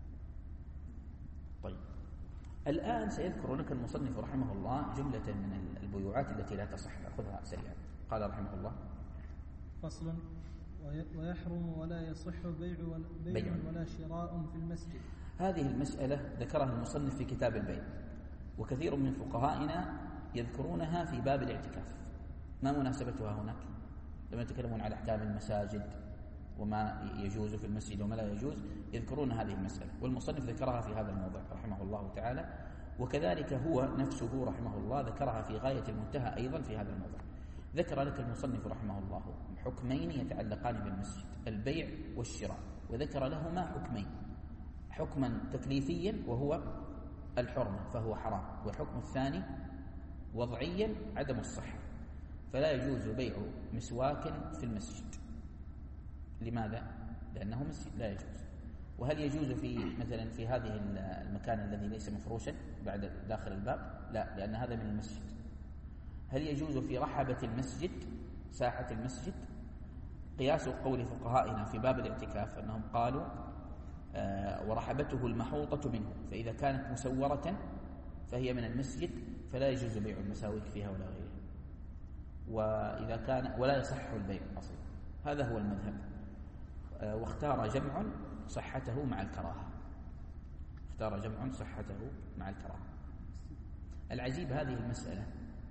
طيب، الآن سيذكر لك المصنف رحمه الله جملة من البيوعات التي لا تصح. نأخذها سريعا. قال رحمه الله: فصل: ويحرم ولا يصح بيع ولا, بيع ولا شراء في المسجد. هذه المسألة ذكرها المصنف في كتاب البيع، وكثير من فقهائنا يذكرونها في باب الاعتكاف. ما مناسبتها هناك؟ لما يتكلمون على أحكام المساجد وما يجوز في المسجد وما لا يجوز، يذكرون هذه المسألة، والمصنف ذكرها في هذا الموضع رحمه الله تعالى، وكذلك هو نفسه رحمه الله ذكرها في غاية المنتهى أيضا في هذا الموضع. ذكر لك المصنف رحمه الله حكمين يتعلقان بالمسجد: البيع والشراء، وذكر لهما حكمين: حكما تكليفيا وهو الحرمة فهو حرام، والحكم الثاني وضعيا عدم الصحة، فلا يجوز بيع مسواك في المسجد. لماذا؟ لأنه مسجد لا يجوز. وهل يجوز في مثلا في هذه المكان الذي ليس مفروشا بعد داخل الباب؟ لا، لأن هذا من المسجد. هل يجوز في رحبة المسجد، ساحة المسجد؟ قياس قول فقهائنا في باب الاعتكاف أنهم قالوا: آه ورحبته المحوطة منه، فإذا كانت مسورة فهي من المسجد فلا يجوز بيع المساويك فيها ولا غيرها، وإذا كان ولا يصح البيع أصلا. هذا هو المذهب. آه واختار جمع صحته مع الكراهة. اختار جمع صحته مع الكراهة. العجيب هذه المسألة،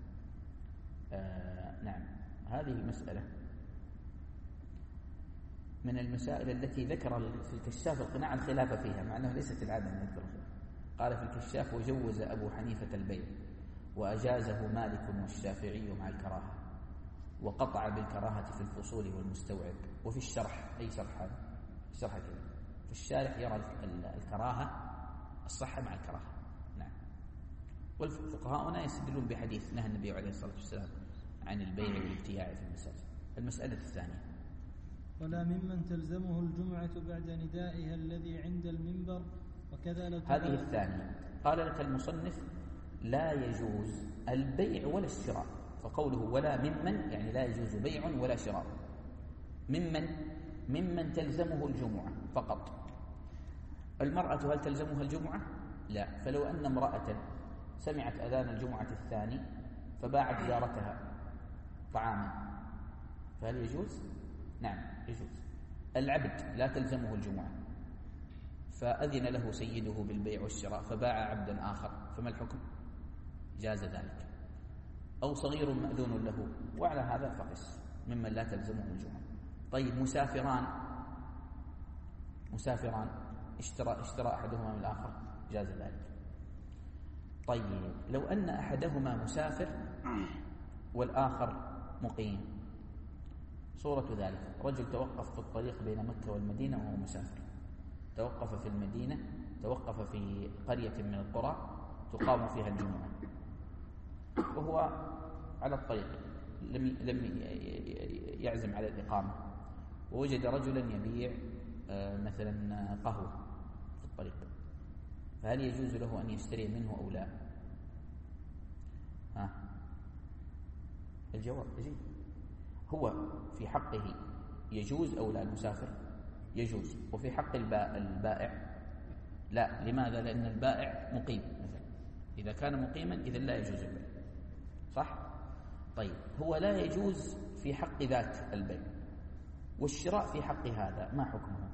آه نعم هذه المسألة من المسائل التي ذكر في الكشاف القناع الخلاف فيها، مع أنها ليست العادة أن يذكر الخلاف. قال في الكشاف: وجوز أبو حنيفة البيع وأجازه مالك والشافعي مع الكراهة، وقطع بالكراهة في الفصول والمستوعب. وفي الشرح، أي شرح هذا؟ الشرح كذا: في والشارح يرى الكراهة الصحة مع الكراهة. نعم. والفقهاء يستدلون بحديث نهى النبي عليه الصلاة والسلام عن البيع والابتياع في المساجد. المسألة الثانية: ولا ممن تلزمه الجمعة بعد ندائها الذي عند المنبر وكذا لو هذه الثانية. قال لك المصنف: لا يجوز البيع ولا الشراء، فقوله ولا ممن يعني لا يجوز بيع ولا شراء. ممن ممن تلزمه الجمعة فقط. المرأة هل تلزمها الجمعة؟ لا. فلو أن امرأة سمعت أذان الجمعة الثاني فباعت جارتها طعاما فهل يجوز؟ نعم يجوز. العبد لا تلزمه الجمعة فأذن له سيده بالبيع والشراء فباع عبدا آخر فما الحكم؟ جاز ذلك. أو صغير مأذون له، وعلى هذا فقس ممن لا تلزمه الجمعة. طيب مسافران مسافران اشترى اشترى أحدهما من الآخر جاز ذلك. طيب لو أن أحدهما مسافر والآخر مقيم، صورة ذلك: رجل توقف في الطريق بين مكة والمدينة وهو مسافر، توقف في المدينة، توقف في قرية من القرى تقام فيها الجمعة، وهو على الطريق لم لم يعزم على الإقامة، ووجد رجلا يبيع مثلا قهوة في الطريق، فهل يجوز له أن يشتري منه أو لا؟ ها الجواب يجوز. هو في حقه يجوز أو لا؟ المسافر يجوز، وفي حق البائع لا. لماذا؟ لأن البائع مقيم مثلا، إذا كان مقيما إذا لا يجوز البيع، صح؟ طيب هو لا يجوز في حق ذات البيع، والشراء في حق هذا ما حكمه؟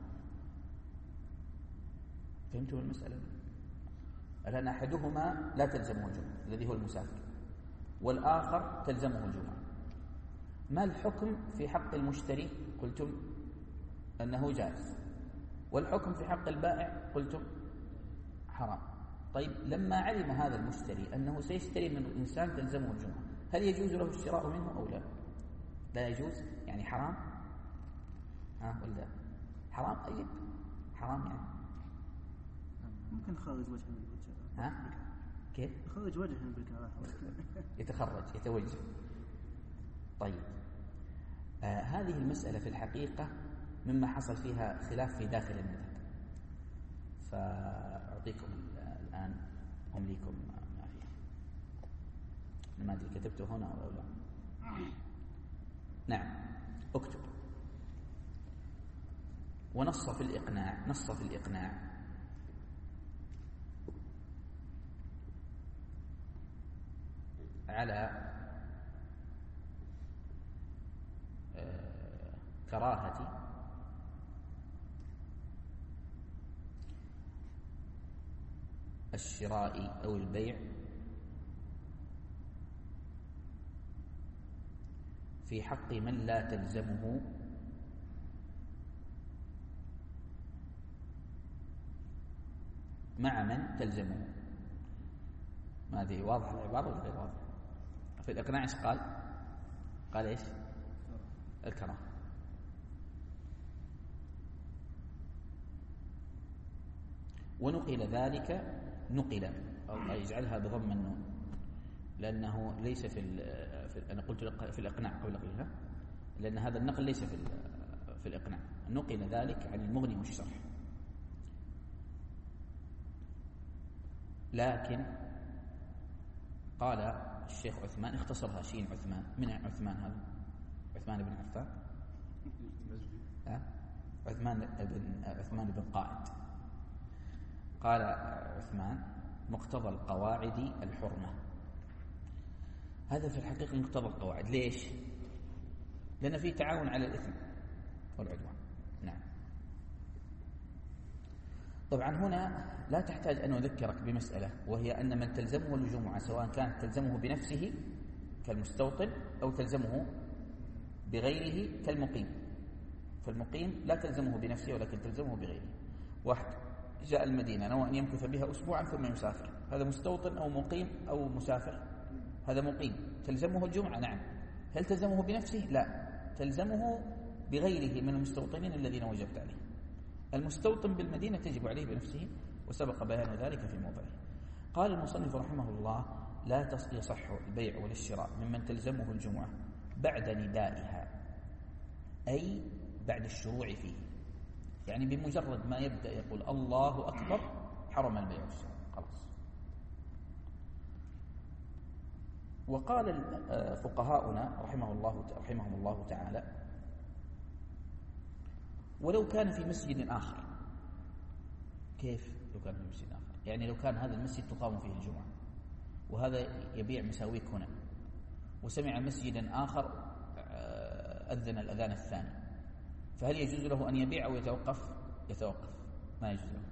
فهمتوا المسألة؟ الآن أحدهما لا تلزمه الجمعة الذي هو المسافر، والآخر تلزمه الجمعة، ما الحكم في حق المشتري؟ قلتم أنه جائز، والحكم في حق البائع قلتم حرام. طيب لما علم هذا المشتري أنه سيشتري من إنسان تلزمه الجمعة، هل يجوز له الشراء منه أو لا؟ لا يجوز يعني حرام؟ ها ولا حرام؟ أجل حرام يعني ممكن خارج وجه من الوجه. ها كيف؟ خارج وجه من الكلام يتخرج يتوجه. طيب آه هذه المسألة في الحقيقة مما حصل فيها خلاف في داخل المذهب، فأعطيكم الآن أمليكم ما فيها. ما أدري كتبته هنا أو لا. نعم اكتب. ونص في الإقناع نص في الإقناع على كراهة الشراء أو البيع في حق من لا تلزمه مع من تلزمه. ما أدري واضح العبارة ولا غير واضح؟ في الإقناع إيش قال؟ قال إيش؟ الكراهة. ونقل ذلك نقل الله يجعلها بضم النون لأنه ليس في, في أنا قلت في الإقناع قبل قليل، لأن هذا النقل ليس في في الإقناع. نقل ذلك عن المغني والشرح، لكن قال الشيخ عثمان اختصرها شين عثمان. من عثمان هذا؟ عثمان بن عفان؟ عثمان بن عثمان بن قائد. قال عثمان مقتضى القواعد الحرمة. هذا في الحقيقة مقتضى القواعد. ليش؟ لأن فيه تعاون على الإثم والعدوان. نعم. طبعا هنا لا تحتاج أن أذكرك بمسألة، وهي أن من تلزمه الجمعة سواء كانت تلزمه بنفسه كالمستوطن أو تلزمه بغيره كالمقيم. فالمقيم لا تلزمه بنفسه ولكن تلزمه بغيره. واحد جاء المدينة نوى أن يمكث بها أسبوعا ثم يسافر، هذا مستوطن أو مقيم أو مسافر؟ هذا مقيم. تلزمه الجمعة؟ نعم. هل تلزمه بنفسه؟ لا، تلزمه بغيره من المستوطنين الذين وجبت عليه. المستوطن بالمدينة تجب عليه بنفسه، وسبق بيان ذلك في موضعه. قال المصنف رحمه الله: لا يصح البيع ولا الشراء ممن تلزمه الجمعة بعد ندائها، أي بعد الشروع فيه، يعني بمجرد ما يبدأ يقول الله أكبر حرم البيع والشراء خلاص. وقال فقهاؤنا رحمه الله رحمهم الله تعالى: ولو كان في مسجد آخر. كيف لو كان في مسجد آخر؟ يعني لو كان هذا المسجد تقام فيه الجمعة وهذا يبيع مساويك هنا، وسمع مسجدا آخر أذن الأذان الثاني، فهل يجوز له أن يبيع أو يتوقف؟ يتوقف، ما يجوز له.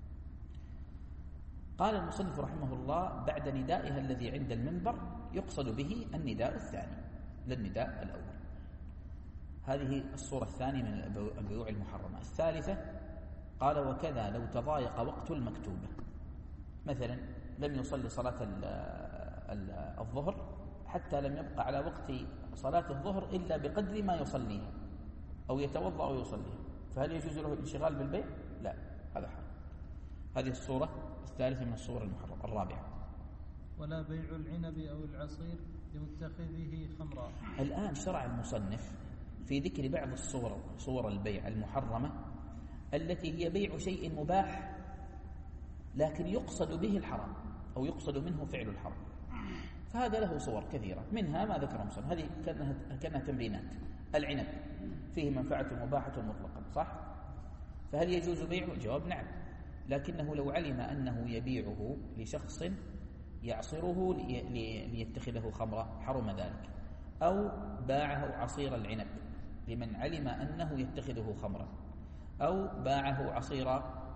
قال المصنف رحمه الله: بعد ندائها الذي عند المنبر يقصد به النداء الثاني لا النداء الأول. هذه الصورة الثانية من البيوع المحرمة. الثالثة قال: وكذا لو تضايق وقت المكتوبة، مثلا لم يصلي صلاة الظهر حتى لم يبقى على وقت صلاة الظهر إلا بقدر ما يصليها، أو يتوضأ أو يصليها، فهل يجوز له الانشغال بالبيع؟ لا، هذا حرام. هذه الصورة الثالثة من الصور المحرمة. الرابعة: ولا بيع العنب أو العصير لمتخذه خمرا. الآن شرع المصنف في ذكر بعض الصور صور البيع المحرمة التي هي بيع شيء مباح لكن يقصد به الحرام أو يقصد منه فعل الحرام، فهذا له صور كثيرة، منها ما ذكر المصنف. هذه كانها, كانها تمرينات. العنب فيه منفعة مباحة مطلقا، صح؟ فهل يجوز بيعه؟ الجواب نعم، لكنه لو علم أنه يبيعه لشخص يعصره ليتخذه خمرا حرم ذلك، أو باعه عصير العنب لمن علم أنه يتخذه خمرا، أو باعه عصير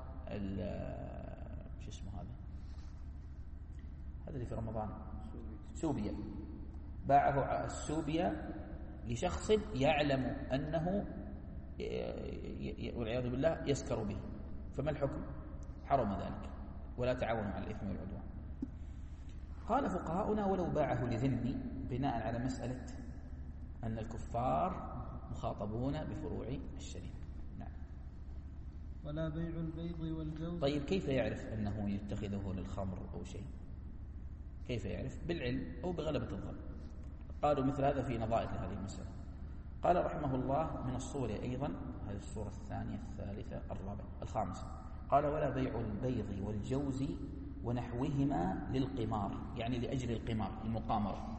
شو اسمه هذا هذا اللي في رمضان سوبيا، باعه السوبيا لشخص يعلم أنه والعياذ بالله يسكر به، فما الحكم؟ حرم ذلك، ولا تعاونوا على الإثم والعدوان. قال فقهاؤنا: ولو باعه لذمي، بناء على مسألة أن الكفار مخاطبون بفروع الشريعة. نعم. ولا بيع البيض والجوز. طيب كيف يعرف أنه يتخذه للخمر أو شيء؟ كيف يعرف؟ بالعلم أو بغلبة الظن. قالوا مثل هذا في نظائر لهذه المسألة. قال رحمه الله: من الصور أيضا، هذه الصورة الثانية الثالثة الرابعة الخامسة، قال: ولا بيع البيض والجوز ونحوهما للقمار، يعني لأجل القمار، المقامرة.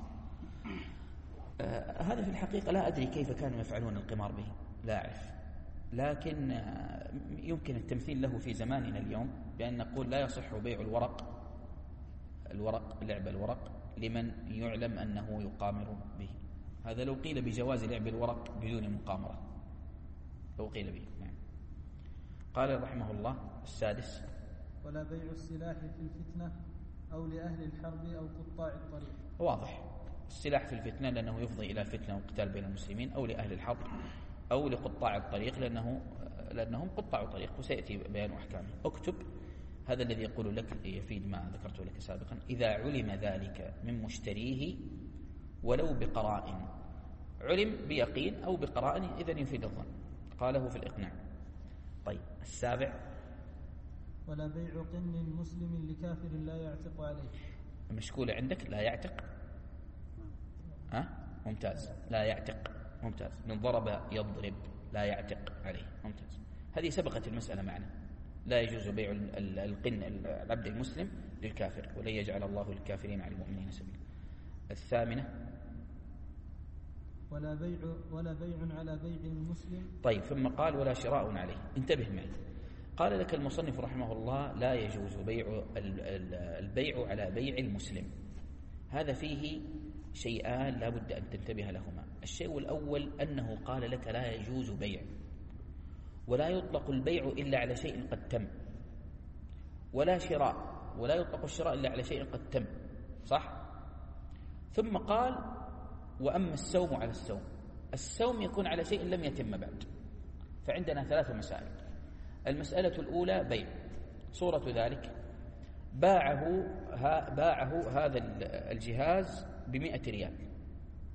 آه هذا في الحقيقة لا أدري كيف كانوا يفعلون القمار به، لا أعرف، لكن آه يمكن التمثيل له في زماننا اليوم بأن نقول لا يصح بيع الورق الورق لعب الورق لمن يعلم أنه يقامر به. هذا لو قيل بجواز لعب الورق بدون مقامرة، لو قيل به. نعم. قال رحمه الله: السادس: ولا بيع السلاح في الفتنة أو لأهل الحرب أو قطاع الطريق. واضح، السلاح في الفتنة لأنه يفضي إلى فتنة وقتال بين المسلمين، أو لأهل الحرب أو لقطاع الطريق لأنه لأنهم قطاع طريق، وسيأتي بيان أحكامه. اكتب هذا الذي يقول لك يفيد ما ذكرته لك سابقا: إذا علم ذلك من مشتريه ولو بقرائن. علم بيقين أو بقرائن إذن يفيد الظن. قاله في الإقناع. طيب السابع: ولا بيع قن مسلم لكافر لا يعتق عليه. المشكولة عندك لا يعتق. ها؟ ممتاز، لا يعتق، ممتاز. من ضرب يضرب، لا يعتق عليه، ممتاز. هذه سبقت المسألة معنا. لا يجوز بيع القن العبد المسلم للكافر، ولن يجعل الله للكافرين على المؤمنين سبيلا. الثامنة: ولا بيع ولا بيع على بيع المسلم. طيب ثم قال: ولا شراء عليه. انتبه معي. قال لك المصنف رحمه الله: لا يجوز بيع البيع على بيع المسلم. هذا فيه شيئان لا بد أن تنتبه لهما. الشيء الأول أنه قال لك لا يجوز بيع، ولا يطلق البيع إلا على شيء قد تم، ولا شراء، ولا يطلق الشراء إلا على شيء قد تم، صح؟ ثم قال: وأما السوم على السوم. السوم يكون على شيء لم يتم بعد. فعندنا ثلاث مسائل. المسألة الأولى بيع. صورة ذلك: باعه باعه هذا الجهاز بمئة ريال.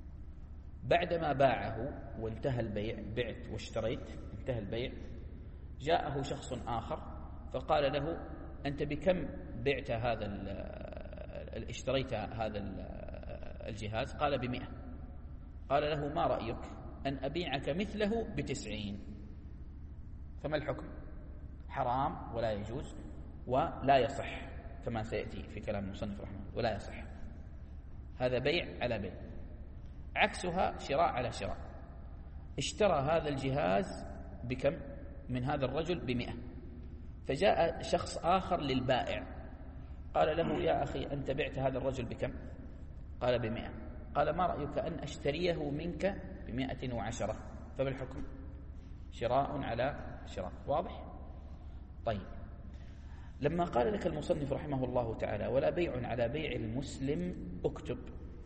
بعدما باعه وانتهى البيع، بعت واشتريت، انتهى البيع، جاءه شخص آخر فقال له أنت بكم بعت هذا اشتريت هذا الجهاز؟ قال بمئة. قال له ما رأيك أن أبيعك مثله بتسعين؟ فما الحكم؟ حرام ولا يجوز ولا يصح كما سيأتي في كلام المصنف رحمه الله، ولا يصح. هذا بيع على بيع. عكسها شراء على شراء. اشترى هذا الجهاز بكم من هذا الرجل؟ بمئة. فجاء شخص آخر للبائع قال له يا أخي أنت بعت هذا الرجل بكم؟ قال بمئة. قال ما رأيك أن أشتريه منك بمئة وعشرة؟ فما الحكم؟ شراء على شراء. واضح؟ طيب، لما قال لك المصنف رحمه الله تعالى ولا بيع على بيع المسلم، اكتب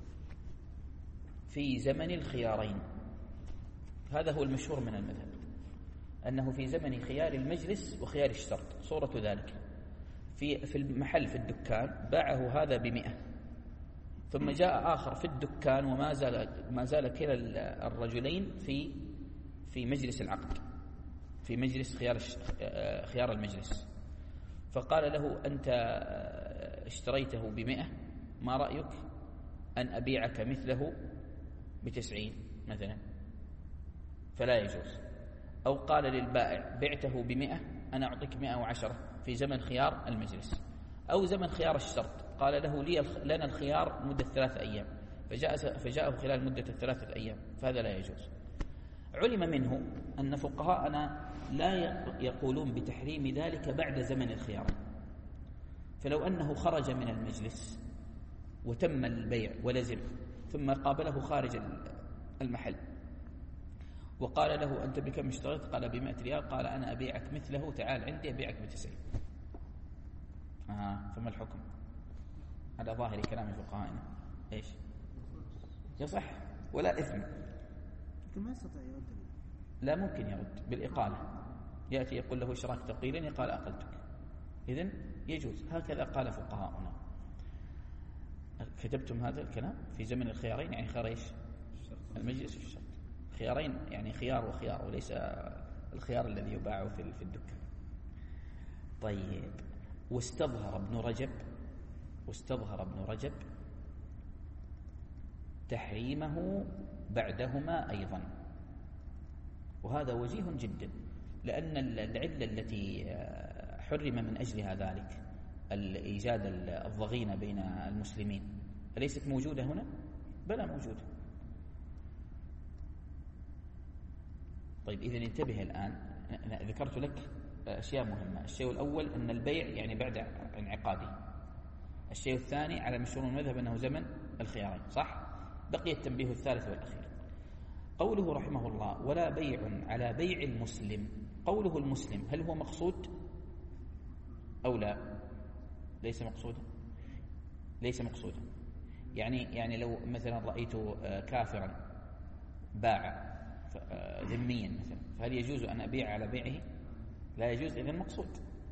في زمن الخيارين. هذا هو المشهور من المذهب، أنه في زمن خيار المجلس وخيار الشرط. صورة ذلك في في المحل في الدكان باعه هذا بمئة، ثم جاء آخر في الدكان وما زال ما زال كلا الرجلين في في مجلس العقد، في مجلس خيار خيار المجلس، فقال له أنت اشتريته بمئة، ما رأيك أن أبيعك مثله بتسعين مثلا؟ فلا يجوز. أو قال للبائع بعته بمئة أنا أعطيك مئة وعشرة في زمن خيار المجلس، أو زمن خيار الشرط، قال له لي لنا الخيار مدة ثلاثة أيام، فجاء فجاءه خلال مدة الثلاثة أيام، فهذا لا يجوز. علم منه أن فقهاءنا لا يقولون بتحريم ذلك بعد زمن الخيار. فلو أنه خرج من المجلس وتم البيع ولزم، ثم قابله خارج المحل وقال له أنت بكم اشتريت؟ قال بمئة ريال. قال أنا أبيعك مثله، تعال عندي أبيعك بتسعين. آه فما الحكم؟ هذا ظاهر كلام فقهائنا. إيش؟ يصح ولا إثم. لكن ما يستطيع يرد. لا ممكن يرد بالإقالة، يأتي يقول له اشتراك تقيلا قال أقلتك، إذن يجوز. هكذا قال فقهاؤنا. كتبتم هذا الكلام في زمن الخيارين، يعني خيار إيش؟ المجلس والشرط. خيارين يعني خيار وخيار، وليس الخيار الذي يباع في الدكان. طيب، واستظهر ابن رجب واستظهر ابن رجب تحريمه بعدهما أيضا، وهذا وجيه جدا، لأن العلة التي حرم من أجلها ذلك الإيجاد الضغينة بين المسلمين أليست موجودة هنا؟ بلى موجودة. طيب إذن انتبه الآن، ذكرت لك أشياء مهمة. الشيء الأول أن البيع يعني بعد انعقاده. الشيء الثاني على مشهور المذهب أنه زمن الخيارين، صح؟ بقي التنبيه الثالث والأخير، قوله رحمه الله ولا بيع على بيع المسلم. قوله المسلم هل هو مقصود أو لا؟ ليس مقصودا، ليس مقصودا. يعني يعني لو مثلا رأيت كافرا باع ذميا مثلا، فهل يجوز أن أبيع على بيعه؟ لا يجوز. إذن مقصود.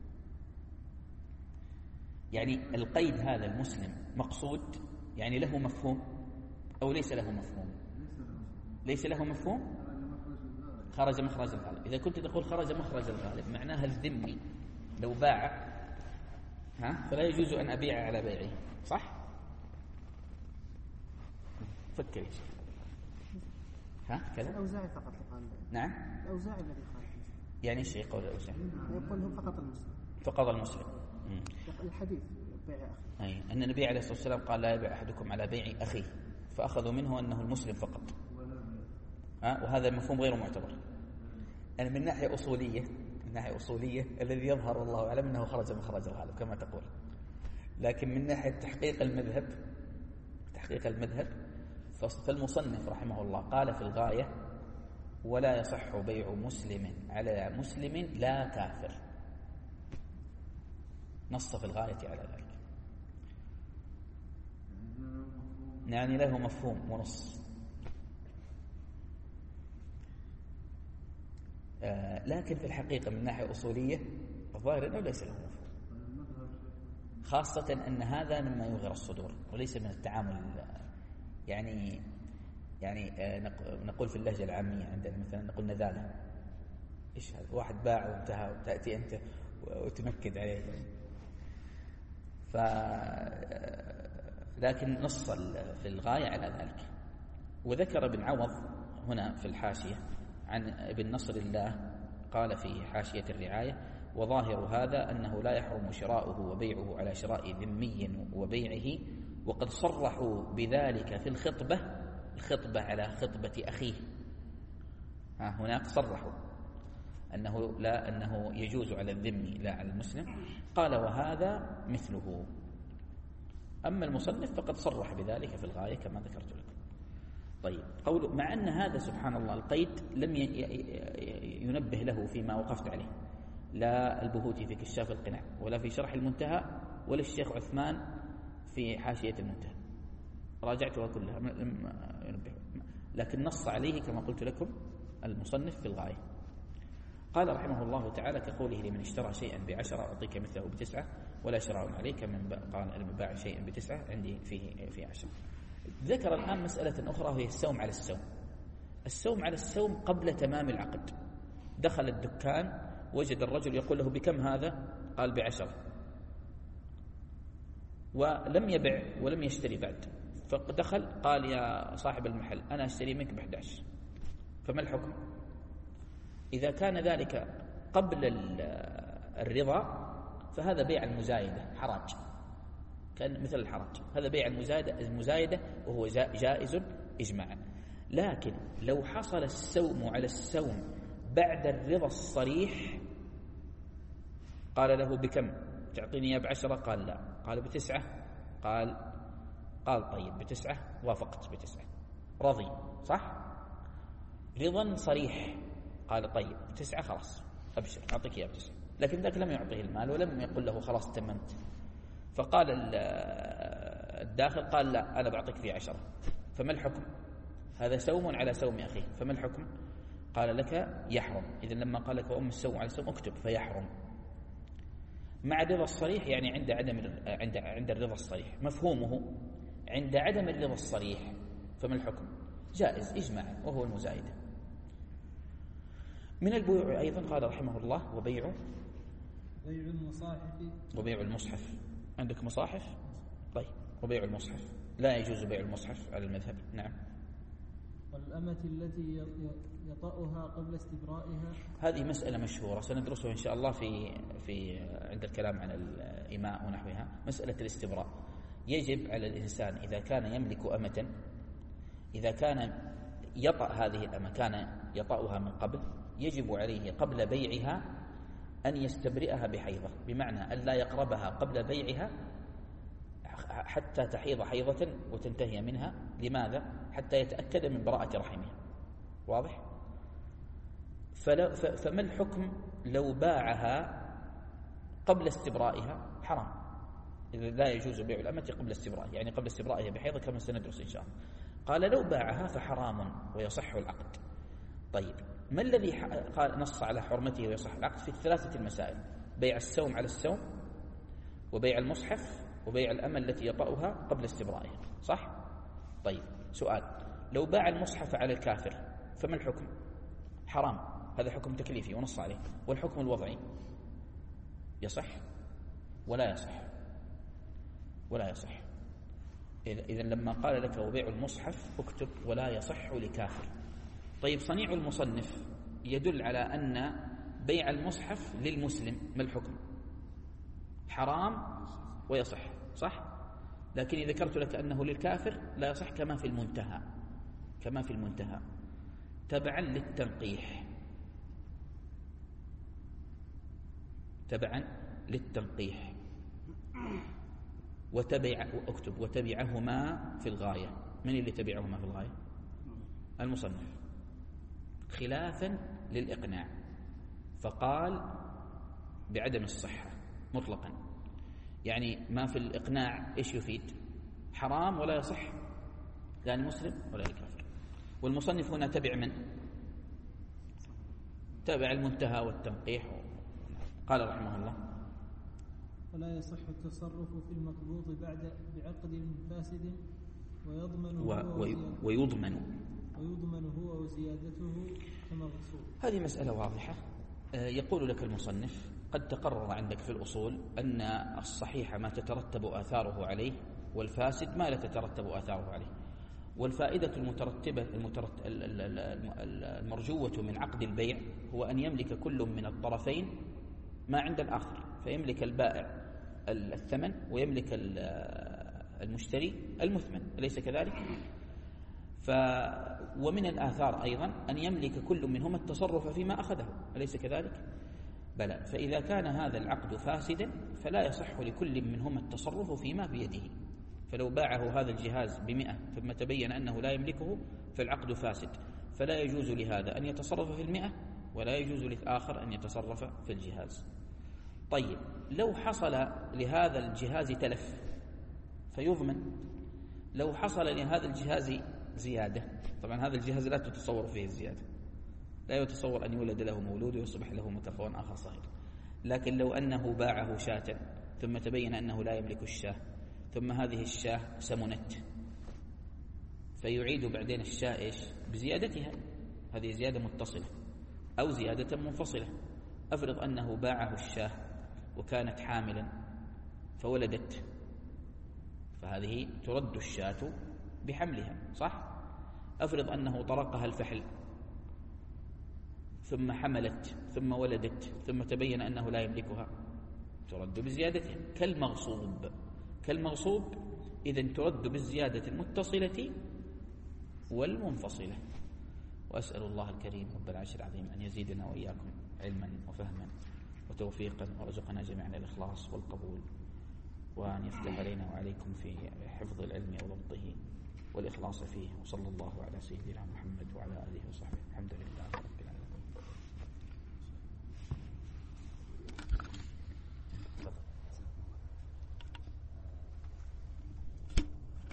يعني القيد هذا المسلم مقصود، يعني له مفهوم أو ليس له مفهوم؟ ليس له مفهوم. خرج مخرج الغالب. إذا كنت تقول خرج مخرج الغالب معناها الذمي لو باع ها فلا يجوز أن أبيع على بيعه، صح؟ فكر يا شيخ. ها كذا. الأوزاعي فقط قال. نعم. الأوزاعي الذي خارج. يعني ايش يقول الأوزاعي؟ يقول هو فقط المسلم. فقط المسلم. مم. الحديث بيع أخي. أي أن النبي عليه الصلاة والسلام قال لا يبيع أحدكم على بيع أخيه، فأخذوا منه أنه المسلم فقط. ها وهذا المفهوم غير معتبر. يعني من ناحية أصولية، من ناحية أصولية الذي يظهر والله أعلم أنه خرج مخرج الغالب كما تقول، لكن من ناحية تحقيق المذهب تحقيق المذهب فالمصنف رحمه الله قال في الغاية ولا يصح بيع مسلم على مسلم لا كافر، نص في الغاية على ذلك، يعني له مفهوم ونص. آه لكن في الحقيقة من ناحية أصولية الظاهر أنه ليس له مفهوم، خاصة أن هذا مما يغير الصدور وليس من التعامل. يعني يعني آه نقول في اللهجة العامية عندنا مثلا نقول نذالة. إيش هذا؟ واحد باع وانتهى وتأتي أنت وتمكد عليه. ف لكن نص في الغاية على ذلك. وذكر ابن عوض هنا في الحاشية عن ابن نصر الله قال في حاشية الرعاية: وظاهر هذا أنه لا يحرم شراؤه وبيعه على شراء ذمي وبيعه، وقد صرحوا بذلك في الخطبة، الخطبة على خطبة أخيه، ها هناك صرحوا أنه لا أنه يجوز على الذمي لا على المسلم. قال: وهذا مثله. أما المصنف فقد صرح بذلك في الغاية كما ذكرت لكم. طيب، قول مع أن هذا سبحان الله القيد لم ينبه له فيما وقفت عليه، لا البهوتي في كشاف القناع ولا في شرح المنتهى ولا الشيخ عثمان في حاشية المنتهى، راجعتها كلها لم ينبه، لكن نص عليه كما قلت لكم المصنف في الغاية. قال رحمه الله تعالى: كقوله: لمن اشترى شيئا بعشرة أعطيك مثله بتسعة ولا شراء عليك، من قال المباع شيئا بتسعة عندي فيه في عشرة. ذكر الآن مسألة أخرى وهي السوم على السوم. السوم على السوم قبل تمام العقد. دخل الدكان وجد الرجل يقول له: بكم هذا؟ قال: بعشرة، ولم يبع ولم يشتري بعد، فدخل قال: يا صاحب المحل أنا أشتري منك بأحد عشر، فما الحكم؟ إذا كان ذلك قبل الرضا فهذا بيع المزايدة، حراج، كان مثل الحراج، هذا بيع المزايدة المزايدة وهو جائز إجماعا. لكن لو حصل السوم على السوم بعد الرضا الصريح، قال له: بكم تعطيني يا بعشرة؟ قال: لا. قال: بتسعة؟ قال قال طيب بتسعة، وافقت بتسعة، رضي، صح؟ رضا صريح. قال: طيب بتسعة، خلاص أبشر أعطيك يا بتسعة. لكن ذاك لم يعطيه المال ولم يقل له خلاص تممت. فقال الداخل قال: لا أنا بعطيك في عشرة. فما الحكم؟ هذا سوم على سوم أخيه، فما الحكم؟ قال: لك يحرم. إذن لما قال لك وأم السوم على سوم اكتب فيحرم. مع الرضا الصريح يعني عند عدم عند عند الرضا الصريح، مفهومه عند عدم الرضا الصريح فما الحكم؟ جائز إجماعا وهو المزايدة. من البيوع أيضا قال رحمه الله: وبيع بيع المصاحف وبيع المصحف. عندك مصاحف؟ طيب، وبيع المصحف لا يجوز بيع المصحف على المذهب. نعم. والأمة التي يطأها قبل استبرائها، هذه مسألة مشهورة سندرسها إن شاء الله في في عند الكلام عن الإماء ونحوها. مسألة الاستبراء، يجب على الإنسان إذا كان يملك أمة، إذا كان يطأ هذه الأمة، كان يطأها من قبل، يجب عليه قبل بيعها أن يستبرئها بحيضة، بمعنى أن لا يقربها قبل بيعها حتى تحيض حيضة وتنتهي منها. لماذا؟ حتى يتأكد من براءة رحمها. واضح؟ فما الحكم لو باعها قبل استبرائها؟ حرام، إذا لا يجوز بيع الأمة قبل استبرائها، يعني قبل استبرائها بحيضة كما سندرس إن شاء الله. قال: لو باعها فحرام ويصح العقد. طيب، ما الذي قال نص على حرمته ويصح العقد؟ في الثلاثة المسائل: بيع السوم على السوم، وبيع المصحف، وبيع الأمة التي يطأها قبل استبرائها، صح؟ طيب، سؤال: لو باع المصحف على الكافر فما الحكم؟ حرام، هذا حكم تكليفي ونص عليه. والحكم الوضعي يصح ولا يصح؟ ولا يصح. إذا لما قال لك وبيع المصحف اكتب ولا يصح لكافر. طيب، صنيع المصنف يدل على أن بيع المصحف للمسلم ما الحكم؟ حرام ويصح، صح؟ لكن إذا ذكرت لك أنه للكافر لا يصح كما في المنتهى، كما في المنتهى تبعا للتنقيح، تبعا للتنقيح. وتبع اكتب وتبعهما في الغاية. من اللي تبعهما في الغاية؟ المصنف، خلافا للإقناع، فقال بعدم الصحة مطلقا. يعني ما في الإقناع إيش يفيد؟ حرام ولا يصح لا المسلم ولا الكافر. والمصنف هنا تبع من؟ تبع المنتهى والتنقيح. قال رحمه الله: ولا يصح التصرف في المقبوض بعد بعقد فاسد ويضمن و... هو وي... ويضمن ويضمن هو وزيادته كما الرسول. هذه مسألة واضحة يقول لك المصنف قد تقرر عندك في الأصول أن الصحيح ما تترتب آثاره عليه، والفاسد ما لا تترتب آثاره عليه. والفائدة المترتبة المرجوة من عقد البيع هو أن يملك كل من الطرفين ما عند الآخر، فيملك البائع الثمن ويملك المشتري المثمن، أليس كذلك؟ ف ومن الآثار أيضا أن يملك كل منهما التصرف فيما أخذه، أليس كذلك؟ بلى. فإذا كان هذا العقد فاسدا فلا يصح لكل منهما التصرف فيما بيده. فلو باعه هذا الجهاز بمئة ثم تبين أنه لا يملكه فالعقد فاسد، فلا يجوز لهذا أن يتصرف في المئة ولا يجوز للآخر أن يتصرف في الجهاز. طيب لو حصل لهذا الجهاز تلف فيضمن. لو حصل لهذا الجهاز زيادة، طبعا هذا الجهاز لا تتصور فيه الزيادة، لا يتصور أن يولد له مولود ويصبح له ميكروفون آخر صغير. لكن لو أنه باعه شاة ثم تبين أنه لا يملك الشاة، ثم هذه الشاة سمنت، فيعيد بعدين الشاة إيش؟ بزيادتها، هذه زيادة متصلة أو زيادة منفصلة. أفرض أنه باعه الشاة وكانت حاملا فولدت، فهذه ترد الشاة بحملها، صح؟ أفرض أنه طرقها الفحل ثم حملت ثم ولدت ثم تبين أنه لا يملكها، ترد بزيادتها كالمغصوب. كالمغصوب إذن ترد بالزيادة المتصلة والمنفصلة. وأسأل الله الكريم رب العرش العظيم أن يزيدنا وإياكم علما وفهما وتوفيقا، ورزقنا جميعا الإخلاص والقبول، وأن يفتح علينا وعليكم في حفظ العلم وضبطه والإخلاص فيه. وصلى الله على سيدنا محمد وعلى آله وصحبه. الحمد لله.